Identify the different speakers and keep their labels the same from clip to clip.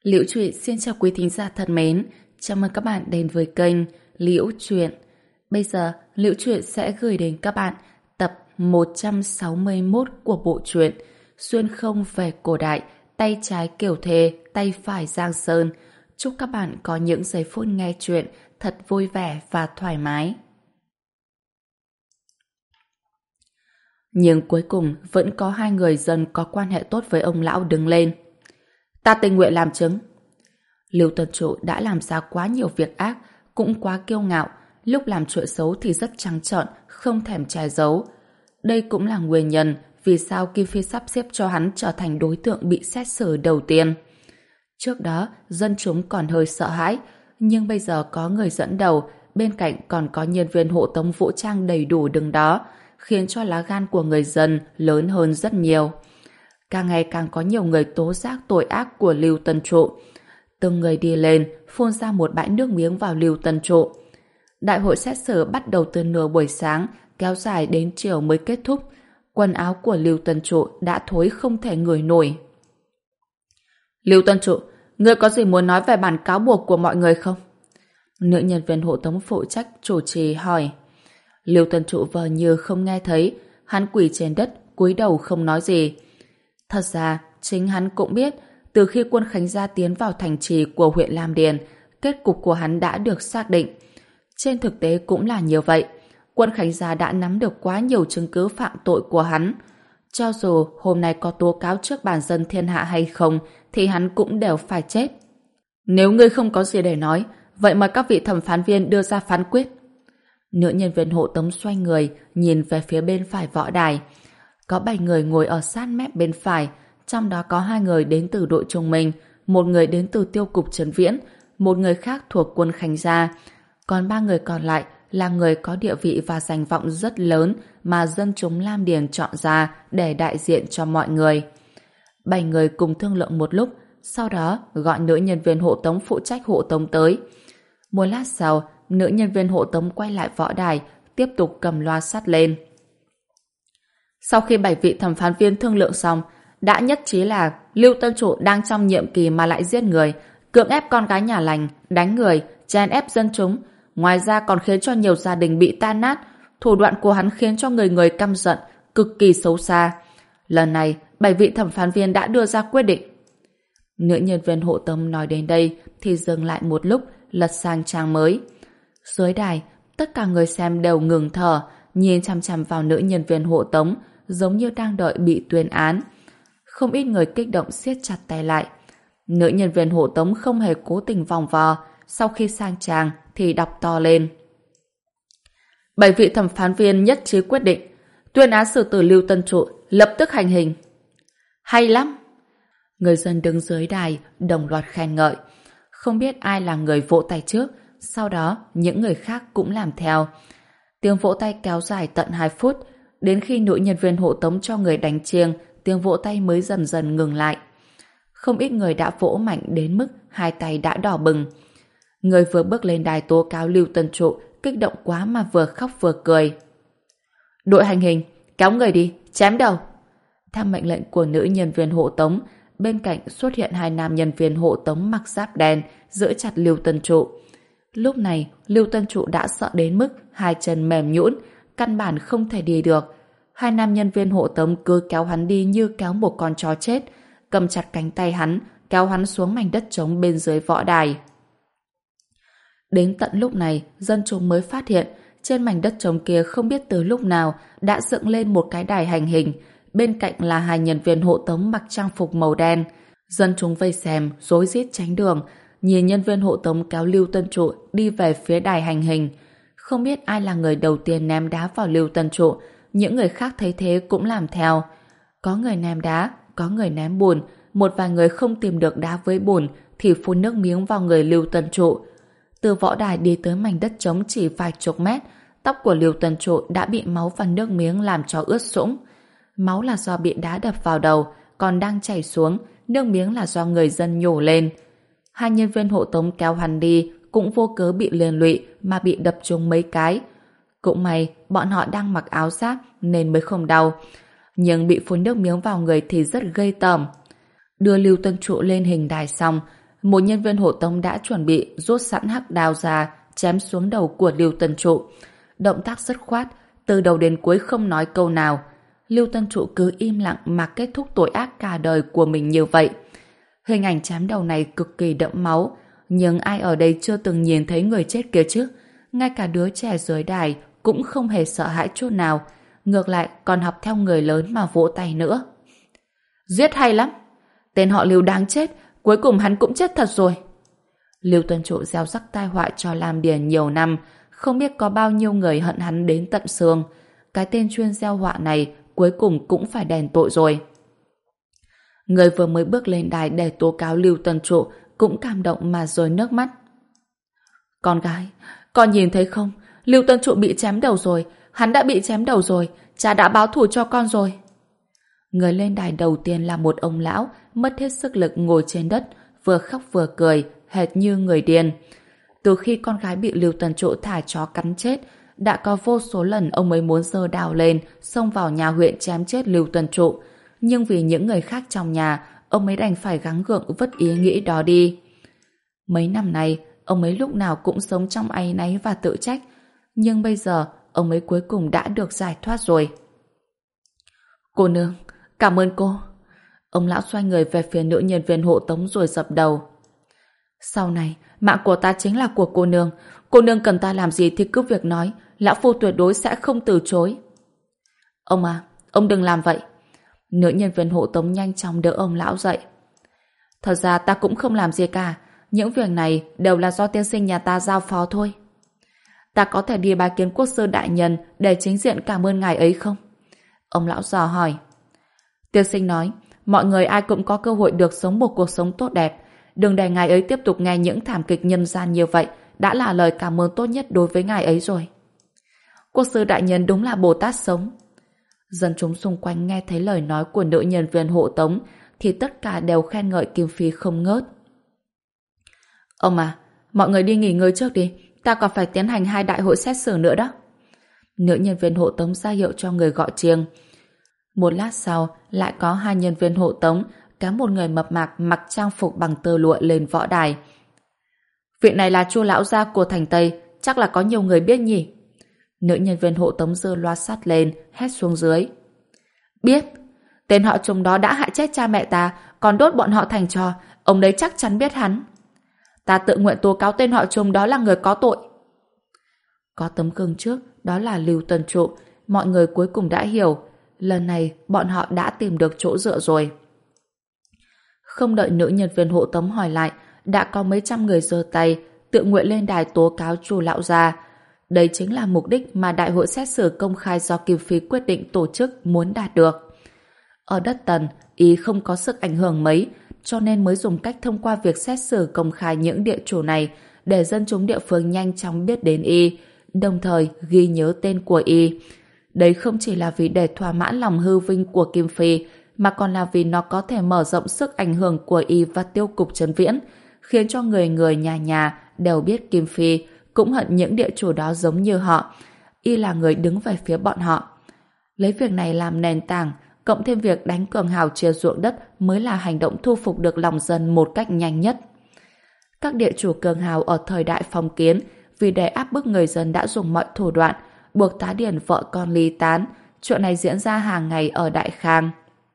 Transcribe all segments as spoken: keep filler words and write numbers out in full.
Speaker 1: Liễu Truyện xin chào quý thính giả thân mến, chào mừng các bạn đến với kênh Liễu Truyện. Bây giờ, Liễu Truyện sẽ gửi đến các bạn tập một trăm sáu mươi mốt của bộ truyện Xuyên không về cổ đại, tay trái Kiều Thề, tay phải Giang Sơn. Chúc các bạn có những giây phút nghe truyện thật vui vẻ và thoải mái. Nhưng cuối cùng vẫn có hai người dân có quan hệ tốt với ông lão đứng lên. Ta tình nguyện làm chứng. Lưu Tân Trụ đã làm ra quá nhiều việc ác, cũng quá kiêu ngạo, lúc làm chuyện xấu thì rất trắng trợn, không thèm che giấu. Đây cũng là nguyên nhân vì sao Kim Phi sắp xếp cho hắn trở thành đối tượng bị xét xử đầu tiên. Trước đó, dân chúng còn hơi sợ hãi, nhưng bây giờ có người dẫn đầu, bên cạnh còn có nhân viên hộ tống vũ trang đầy đủ đứng đó, khiến cho lá gan của người dân lớn hơn rất nhiều. Càng ngày càng có nhiều người tố giác tội ác của Lưu Tân Trụ. Từng người đi lên, phun ra một bãi nước miếng vào Lưu Tân Trụ. Đại hội xét xử bắt đầu từ nửa buổi sáng, kéo dài đến chiều mới kết thúc. Quần áo của Lưu Tân Trụ đã thối không thể ngửi nổi. Lưu Tân Trụ, ngươi có gì muốn nói về bản cáo buộc của mọi người không? Nữ nhân viên hộ tống phụ trách chủ trì hỏi. Lưu Tân Trụ vờ như không nghe thấy, hắn quỳ trên đất, cúi đầu không nói gì. Thật ra, chính hắn cũng biết, từ khi quân Khánh Gia tiến vào thành trì của huyện Lam Điền, kết cục của hắn đã được xác định. Trên thực tế cũng là như vậy. Quân Khánh Gia đã nắm được quá nhiều chứng cứ phạm tội của hắn. Cho dù hôm nay có tố cáo trước bản dân thiên hạ hay không, thì hắn cũng đều phải chết. Nếu ngươi không có gì để nói, vậy mời các vị thẩm phán viên đưa ra phán quyết. Nữ nhân viên hộ tống xoay người, nhìn về phía bên phải võ đài. Có bảy người ngồi ở sát mép bên phải, trong đó có hai người đến từ đội Trung Minh, một người đến từ tiêu cục Trấn Viễn, một người khác thuộc quân Khánh Gia. Còn ba người còn lại là người có địa vị và danh vọng rất lớn mà dân chúng Lam Điền chọn ra để đại diện cho mọi người. Bảy người cùng thương lượng một lúc, sau đó gọi nữ nhân viên hộ tống phụ trách hộ tống tới. Một lát sau, nữ nhân viên hộ tống quay lại võ đài, tiếp tục cầm loa sắt lên. Sau khi bảy vị thẩm phán viên thương lượng xong, đã nhất trí là Lưu Tân Trụ đang trong nhiệm kỳ mà lại giết người, cưỡng ép con gái nhà lành, đánh người, chèn ép dân chúng, ngoài ra còn khiến cho nhiều gia đình bị tan nát. Thủ đoạn của hắn khiến cho người người căm giận, cực kỳ xấu xa. Lần này, bảy vị thẩm phán viên đã đưa ra quyết định. Nữ nhân viên hộ tống nói đến đây thì dừng lại một lúc, lật sang trang mới. Dưới đài, tất cả người xem đều ngừng thở, nhìn chằm chằm vào nữ nhân viên hộ tống, giống như đang đợi bị tuyên án. Không ít người kích động siết chặt tay lại. Nữ nhân viên hộ tống không hề cố tình vòng vo, sau khi sang trang thì đọc to lên. Bảy vị thẩm phán viên nhất trí quyết định tuyên án xử tử Lưu Tân Trụ, lập tức hành hình. Hay lắm! Người dân đứng dưới đài đồng loạt khen ngợi. Không biết ai là người vỗ tay trước, sau đó những người khác cũng làm theo. Tiếng vỗ tay kéo dài tận hai phút, đến khi nữ nhân viên hộ tống cho người đánh chiêng, tiếng vỗ tay mới dần dần ngừng lại. Không ít người đã vỗ mạnh đến mức hai tay đã đỏ bừng. Người vừa bước lên đài tố cáo Lưu Tân Trụ kích động quá mà vừa khóc vừa cười. Đội hành hình, kéo người đi, chém đầu. Theo mệnh lệnh của nữ nhân viên hộ tống, bên cạnh xuất hiện hai nam nhân viên hộ tống mặc giáp đen giữ chặt Lưu Tân Trụ. Lúc này, Lưu Tân Trụ đã sợ đến mức hai chân mềm nhũn, căn bản không thể đi được. Hai nam nhân viên hộ tống cứ kéo hắn đi như kéo một con chó chết, cầm chặt cánh tay hắn, kéo hắn xuống mảnh đất trống bên dưới võ đài. Đến tận lúc này, dân chúng mới phát hiện trên mảnh đất trống kia không biết từ lúc nào đã dựng lên một cái đài hành hình, bên cạnh là hai nhân viên hộ tống mặc trang phục màu đen. Dân chúng vây xem, rối rít tránh đường, nhìn nhân viên hộ tống kéo Lưu Tân Trụ đi về phía đài hành hình. Không biết ai là người đầu tiên ném đá vào Lưu Tân Trụ, những người khác thấy thế cũng làm theo. Có người ném đá, có người ném bùn, một vài người không tìm được đá với bùn thì phun nước miếng vào người Lưu Tân Trụ. Từ võ đài đi tới mảnh đất trống chỉ vài chục mét, tóc của Lưu Tân Trụ đã bị máu và nước miếng làm cho ướt sũng. Máu là do bị đá đập vào đầu, còn đang chảy xuống, nước miếng là do người dân nhổ lên. Hai nhân viên hộ tống kéo hắn đi cũng vô cớ bị liên lụy mà bị đập trúng mấy cái. Cũng may bọn họ đang mặc áo giáp nên mới không đau, nhưng bị phun nước miếng vào người thì rất gây tởm. Đưa Lưu Tân Trụ lên hình đài xong, Một nhân viên hộ tống đã chuẩn bị rút sẵn hắc đao ra, chém xuống đầu của Lưu Tân Trụ. Động tác dứt khoát, từ đầu đến cuối không nói câu nào. Lưu Tân Trụ cứ im lặng mà kết thúc tội ác cả đời của mình như vậy. Hình ảnh chém đầu này cực kỳ đẫm máu, nhưng ai ở đây chưa từng nhìn thấy người chết kia chứ? Ngay cả đứa trẻ dưới đài cũng không hề sợ hãi chút nào, ngược lại còn học theo người lớn mà vỗ tay nữa. Giết hay lắm! Tên họ Lưu đáng chết, cuối cùng hắn cũng chết thật rồi. Lưu Tân Trụ gieo rắc tai họa cho Lam Điền nhiều năm, không biết có bao nhiêu người hận hắn đến tận xương. Cái tên chuyên gieo họa này cuối cùng cũng phải đền tội rồi. Người vừa mới bước lên đài để tố cáo Lưu Tân Trụ cũng cảm động mà rơi nước mắt. Con gái, con nhìn thấy không? Lưu Tân Trụ bị chém đầu rồi, hắn đã bị chém đầu rồi, cha đã báo thù cho con rồi. Người lên đài đầu tiên là một ông lão mất hết sức lực ngồi trên đất, vừa khóc vừa cười, hệt như người điên. Từ khi con gái bị Lưu Tân Trụ thả chó cắn chết, đã có vô số lần ông ấy muốn giơ đao lên, xông vào nhà huyện chém chết Lưu Tân Trụ. Nhưng vì những người khác trong nhà, ông ấy đành phải gắng gượng vứt ý nghĩ đó đi. Mấy năm nay, ông ấy lúc nào cũng sống trong áy náy và tự trách. Nhưng bây giờ, ông ấy cuối cùng đã được giải thoát rồi. Cô nương, cảm ơn cô. Ông lão xoay người về phía nữ nhân viên hộ tống rồi dập đầu. Sau này, mạng của ta chính là của cô nương. Cô nương cần ta làm gì thì cứ việc nói. Lão phu tuyệt đối sẽ không từ chối. Ông à, ông đừng làm vậy. Nữ nhân viên hộ tống nhanh chóng đỡ ông lão dậy. Thật ra ta cũng không làm gì cả. Những việc này đều là do tiên sinh nhà ta giao phó thôi. Ta có thể đi bái kiến quốc sư đại nhân để chính diện cảm ơn ngài ấy không? Ông lão dò hỏi. Tiên sinh nói, mọi người ai cũng có cơ hội được sống một cuộc sống tốt đẹp. Đừng để ngài ấy tiếp tục nghe những thảm kịch nhân gian như vậy, đã là lời cảm ơn tốt nhất đối với ngài ấy rồi. Quốc sư đại nhân đúng là Bồ Tát sống. Dân chúng xung quanh nghe thấy lời nói của nữ nhân viên hộ tống thì tất cả đều khen ngợi Kim Phi không ngớt. Ông à, mọi người đi nghỉ ngơi trước đi, ta còn phải tiến hành hai đại hội xét xử nữa đó. Nữ nhân viên hộ tống ra hiệu cho người gọi chiêng. Một lát sau, lại có hai nhân viên hộ tống kéo một người mập mạp mặc trang phục bằng tơ lụa lên võ đài. Vị này là Chu lão gia của thành Tây, chắc là có nhiều người biết nhỉ? Nữ nhân viên hộ tống giơ loa sắt lên, hét xuống dưới. Biết, tên họ Trùng đó đã hại chết cha mẹ ta, còn đốt bọn họ thành tro, ông đấy chắc chắn biết hắn. Ta tự nguyện tố cáo tên họ Trùng đó là người có tội. Có tấm gương trước, đó là Lưu Tân Trụ, mọi người cuối cùng đã hiểu, lần này bọn họ đã tìm được chỗ dựa rồi. Không đợi nữ nhân viên hộ tống hỏi lại, đã có mấy trăm người giơ tay, tự nguyện lên đài tố cáo Chu lão gia. Đây chính là mục đích mà đại hội xét xử công khai do Kim Phi quyết định tổ chức muốn đạt được. Ở đất Tần, ý không có sức ảnh hưởng mấy, cho nên mới dùng cách thông qua việc xét xử công khai những địa chủ này để dân chúng địa phương nhanh chóng biết đến y, đồng thời ghi nhớ tên của y. Đấy không chỉ là vì để thỏa mãn lòng hư vinh của Kim Phi, mà còn là vì nó có thể mở rộng sức ảnh hưởng của y và tiêu cục Trấn Viễn, khiến cho người người nhà nhà đều biết Kim Phi cũng hận những địa chủ đó giống như họ. Y là người đứng về phía bọn họ. Lấy việc này làm nền tảng, cộng thêm việc đánh cường hào chia ruộng đất mới là hành động thu phục được lòng dân một cách nhanh nhất. Các địa chủ cường hào ở thời đại phong kiến vì để áp bức người dân đã dùng mọi thủ đoạn buộc tá điền vợ con ly tán. Chuyện này diễn ra hàng ngày ở Đại Khang.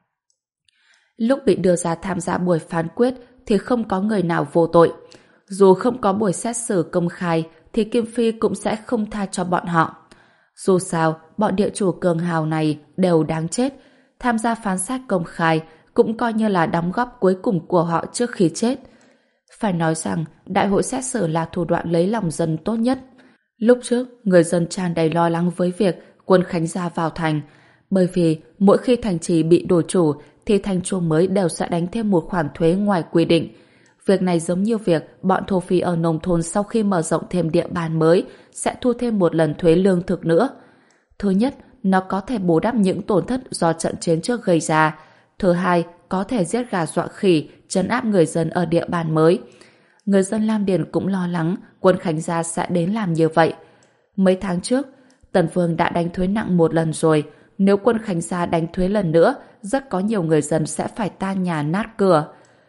Speaker 1: Lúc bị đưa ra tham gia buổi phán quyết thì không có người nào vô tội. Dù không có buổi xét xử công khai thì Kim Phi cũng sẽ không tha cho bọn họ. Dù sao, bọn địa chủ cường hào này đều đáng chết. Tham gia phán xét công khai cũng coi như là đóng góp cuối cùng của họ trước khi chết. Phải nói rằng, đại hội xét xử là thủ đoạn lấy lòng dân tốt nhất. Lúc trước, người dân tràn đầy lo lắng với việc quân Khánh Gia vào thành, bởi vì mỗi khi thành trì bị đổi chủ thì thành chủ mới đều sẽ đánh thêm một khoản thuế ngoài quy định. Việc này giống như việc bọn thổ phỉ ở nông thôn sau khi mở rộng thêm địa bàn mới sẽ thu thêm một lần thuế lương thực nữa. Thứ nhất, nó có thể bù đắp những tổn thất do trận chiến trước gây ra. Thứ hai, có thể giết gà dọa khỉ, trấn áp người dân ở địa bàn mới. Người dân Lam Điền cũng lo lắng quân Khánh Gia sẽ đến làm như vậy. Mấy tháng trước, Tần Vương đã đánh thuế nặng một lần rồi. Nếu quân Khánh Gia đánh thuế lần nữa, rất có nhiều người dân sẽ phải tan nhà nát cửa.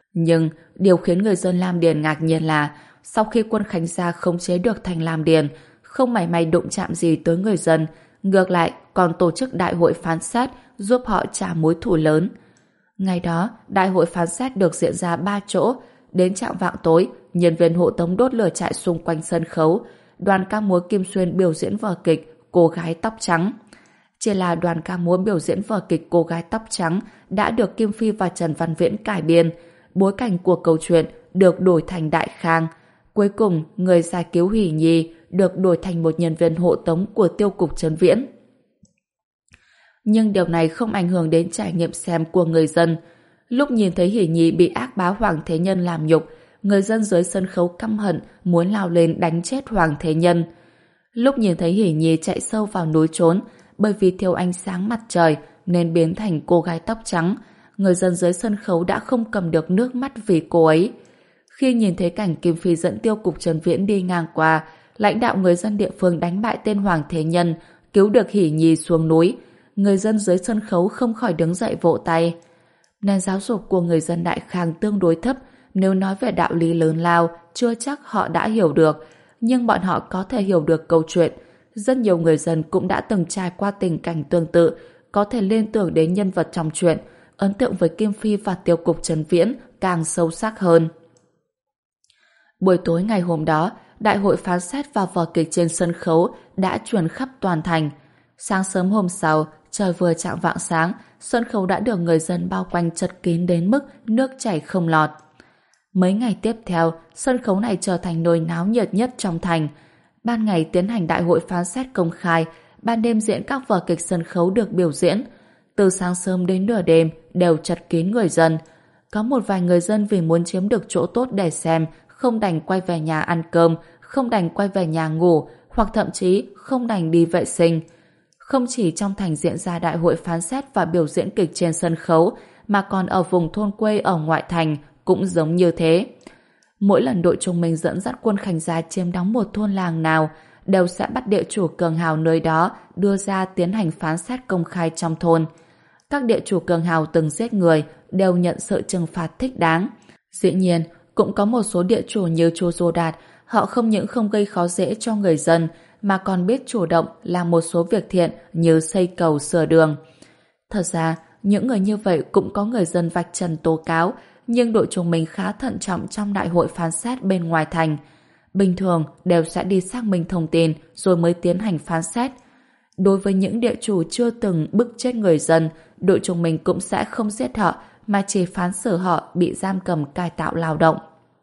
Speaker 1: Nhưng điều khiến người dân Lam Điền ngạc nhiên là sau khi quân Khánh Gia khống chế được thành Lam Điền, không mảy may đụng chạm gì tới người dân, ngược lại còn tổ chức đại hội phán xét giúp họ trả mối thù lớn. Ngày đó, đại hội phán xét được diễn ra ba chỗ. Đến chạng vạng tối, nhân viên hộ tống đốt lửa trại xung quanh sân khấu. Đoàn ca múa Kim Xuyên biểu diễn vở kịch Cô gái tóc trắng. Chỉ là đoàn ca múa biểu diễn vở kịch Cô gái tóc trắng đã được Kim Phi và Trần Văn Viễn cải biên. Bối cảnh của câu chuyện được đổi thành Đại Khang. Cuối cùng, người giải cứu Hỷ Nhi được đổi thành một nhân viên hộ tống của tiêu cục Trấn Viễn. Nhưng điều này không ảnh hưởng đến trải nghiệm xem của người dân. Lúc nhìn thấy Hỷ Nhi bị ác bá Hoàng Thế Nhân làm nhục, người dân dưới sân khấu căm hận muốn lao lên đánh chết Hoàng Thế Nhân. Lúc nhìn thấy Hỷ Nhi chạy sâu vào núi trốn, bởi vì thiếu ánh sáng mặt trời nên biến thành cô gái tóc trắng, người dân dưới sân khấu đã không cầm được nước mắt vì cô ấy. Khi nhìn thấy cảnh Kim Phi dẫn tiêu cục Trần Viễn đi ngang qua, lãnh đạo người dân địa phương đánh bại tên Hoàng Thế Nhân, cứu được Hỷ Nhi xuống núi, người dân dưới sân khấu không khỏi đứng dậy vỗ tay. Nền giáo dục của người dân Đại Khang tương đối thấp, nếu nói về đạo lý lớn lao, chưa chắc họ đã hiểu được, nhưng bọn họ có thể hiểu được câu chuyện. Rất nhiều người dân cũng đã từng trải qua tình cảnh tương tự, có thể liên tưởng đến nhân vật trong chuyện, ấn tượng với Kim Phi và tiêu cục Trần Viễn càng sâu sắc hơn. Buổi tối ngày hôm đó, đại hội phán xét và vở kịch trên sân khấu đã truyền khắp toàn thành. Sáng sớm hôm sau, trời vừa chạng vạng sáng, sân khấu đã được người dân bao quanh chật kín đến mức nước chảy không lọt. Mấy ngày tiếp theo, sân khấu này trở thành nơi náo nhiệt nhất trong thành. Ban ngày tiến hành đại hội phán xét công khai, ban đêm diễn các vở kịch sân khấu được biểu diễn. Từ sáng sớm đến nửa đêm đều chật kín người dân. Có một vài người dân vì muốn chiếm được chỗ tốt để xem, không đành quay về nhà ăn cơm, không đành quay về nhà ngủ, hoặc thậm chí không đành đi vệ sinh. Không chỉ trong thành diễn ra đại hội phán xét và biểu diễn kịch trên sân khấu, mà còn ở vùng thôn quê ở ngoại thành cũng giống như thế. Mỗi lần đội Trung Minh dẫn dắt quân Khánh Gia chiếm đóng một thôn làng nào, đều sẽ bắt địa chủ cường hào nơi đó đưa ra tiến hành phán xét công khai trong thôn. Các địa chủ cường hào từng giết người đều nhận sự trừng phạt thích đáng. Dĩ nhiên, cũng có một số địa chủ như chu Dô Đạt, họ không những không gây khó dễ cho người dân, mà còn biết chủ động làm một số việc thiện như xây cầu sửa đường. Thật ra, những người như vậy cũng có người dân vạch trần tố cáo, nhưng đội Trung Minh khá thận trọng trong đại hội phán xét bên ngoài thành. Bình thường đều sẽ đi xác minh thông tin rồi mới tiến hành phán xét. Đối với những địa chủ chưa từng bức chết người dân, đội Trung Minh cũng sẽ không giết họ mà chỉ phán xử họ bị giam cầm cai tạo lao động.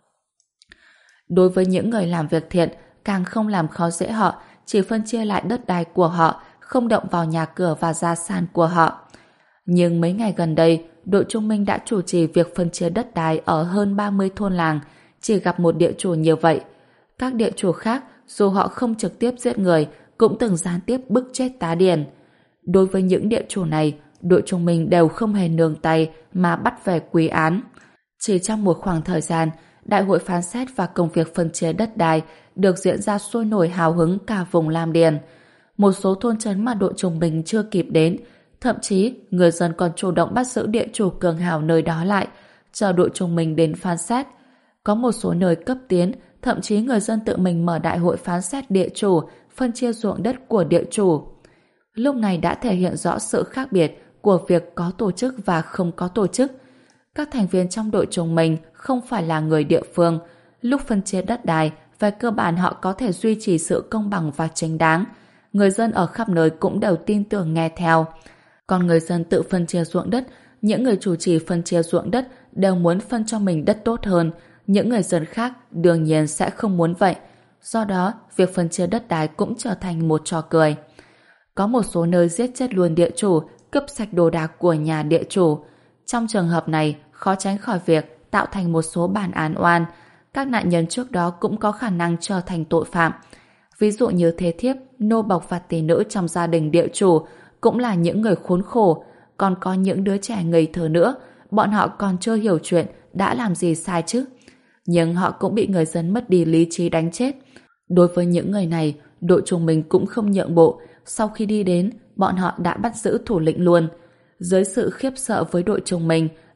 Speaker 1: Đối với những người làm việc thiện, càng không làm khó dễ họ, chỉ phân chia lại đất đai của họ, không động vào nhà cửa và gia sản của họ. Nhưng mấy ngày gần đây, đội Trung Minh đã chủ trì việc phân chia đất đai ở hơn ba mươi thôn làng, chỉ gặp một địa chủ như vậy. Các địa chủ khác, dù họ không trực tiếp giết người, cũng từng gián tiếp bức chết tá điền. Đối với những địa chủ này, đội Trung Minh đều không hề nương tay mà bắt về quy án. Chỉ trong một khoảng thời gian, đại hội phán xét và công việc phân chia đất đai được diễn ra sôi nổi hào hứng cả vùng Lam Điền. Một số thôn trấn mà đội Trung Minh chưa kịp đến, thậm chí người dân còn chủ động bắt giữ địa chủ cường hào nơi đó lại, chờ đội Trung Minh đến phán xét. Có một số nơi cấp tiến, thậm chí người dân tự mình mở đại hội phán xét địa chủ, phân chia ruộng đất của địa chủ. Lúc này đã thể hiện rõ sự khác biệt của việc có tổ chức và không có tổ chức. Các thành viên trong đội Trung Minh không phải là người địa phương. Lúc phân chia đất đai, về cơ bản họ có thể duy trì sự công bằng và chính đáng. Người dân ở khắp nơi cũng đều tin tưởng nghe theo. Còn người dân tự phân chia ruộng đất, những người chủ trì phân chia ruộng đất đều muốn phân cho mình đất tốt hơn. Những người dân khác đương nhiên sẽ không muốn vậy. Do đó, việc phân chia đất đai cũng trở thành một trò cười. Có một số nơi giết chết luôn địa chủ, cướp sạch đồ đạc của nhà địa chủ. Trong trường hợp này, khó tránh khỏi việc tạo thành một số bản án oan. Các nạn nhân trước đó cũng có khả năng trở thành tội phạm. Ví dụ như thế thiếp, nô bộc và tỷ nữ trong gia đình địa chủ cũng là những người khốn khổ. Còn có những đứa trẻ ngây thơ nữa, bọn họ còn chưa hiểu chuyện đã làm gì sai chứ. Nhưng họ cũng bị người dân mất đi lý trí đánh chết. Đối với những người này, đội Trung Minh cũng không nhượng bộ. Sau khi đi đến, bọn họ đã bắt giữ thủ lĩnh luôn. Dưới sự khiếp sợ với đội Trung Minh,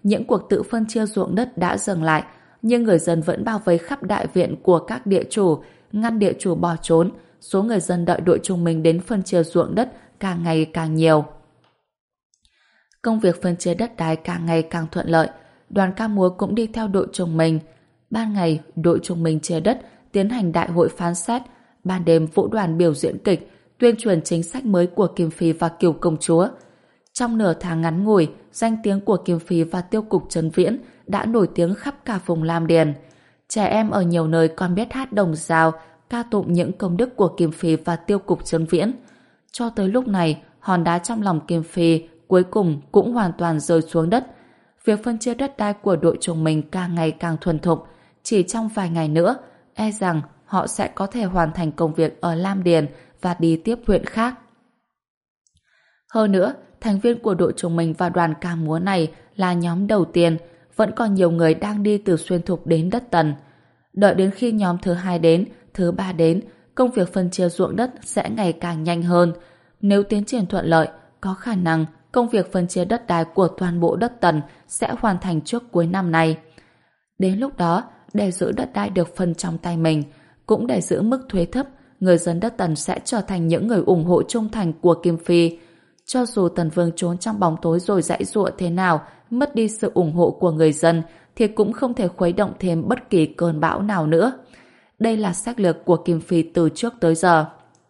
Speaker 1: những cuộc tự phân chia ruộng đất đã dừng lại, nhưng người dân vẫn bao vây khắp đại viện của các địa chủ, ngăn địa chủ bỏ trốn. Số người dân đợi đội Trung Minh đến phân chia ruộng đất càng ngày càng nhiều. Công việc phân chia đất đai càng ngày càng thuận lợi, đoàn ca múa cũng đi theo đội Trung Minh. Ban ngày, đội Trung Minh chia đất, tiến hành đại hội phán xét. Ban đêm, vũ đoàn biểu diễn kịch, tuyên truyền chính sách mới của Kim Phi và Kiều Công Chúa. Trong nửa tháng ngắn ngủi, danh tiếng của Kim Phi và Tiêu cục Trấn Viễn đã nổi tiếng khắp cả vùng Lam Điền. Trẻ em ở nhiều nơi còn biết hát đồng dao, ca tụng những công đức của Kim Phi và Tiêu cục Trấn Viễn. Cho tới lúc này, hòn đá trong lòng Kim Phi cuối cùng cũng hoàn toàn rơi xuống đất. Việc phân chia đất đai của đội Trung Minh càng ngày càng thuần thục. Chỉ trong vài ngày nữa, e rằng họ sẽ có thể hoàn thành công việc ở Lam Điền và đi tiếp huyện khác. Hơn nữa, thành viên của đội Trung Minh và đoàn ca múa này là nhóm đầu tiên, vẫn còn nhiều người đang đi từ Xuyên Thục đến đất Tần. Đợi đến khi nhóm thứ hai đến, thứ ba đến, công việc phân chia ruộng đất sẽ ngày càng nhanh hơn. Nếu tiến triển thuận lợi, có khả năng công việc phân chia đất đai của toàn bộ đất Tần sẽ hoàn thành trước cuối năm nay. Đến lúc đó, để giữ đất đai được phân trong tay mình, cũng để giữ mức thuế thấp, người dân đất Tần sẽ trở thành những người ủng hộ trung thành của Kim Phi. Cho dù Tần Vương trốn trong bóng tối rồi giãy giụa thế nào, mất đi sự ủng hộ của người dân, thì cũng không thể khuấy động thêm bất kỳ cơn bão nào nữa. Đây là sách lược của Kim Phi từ trước tới giờ.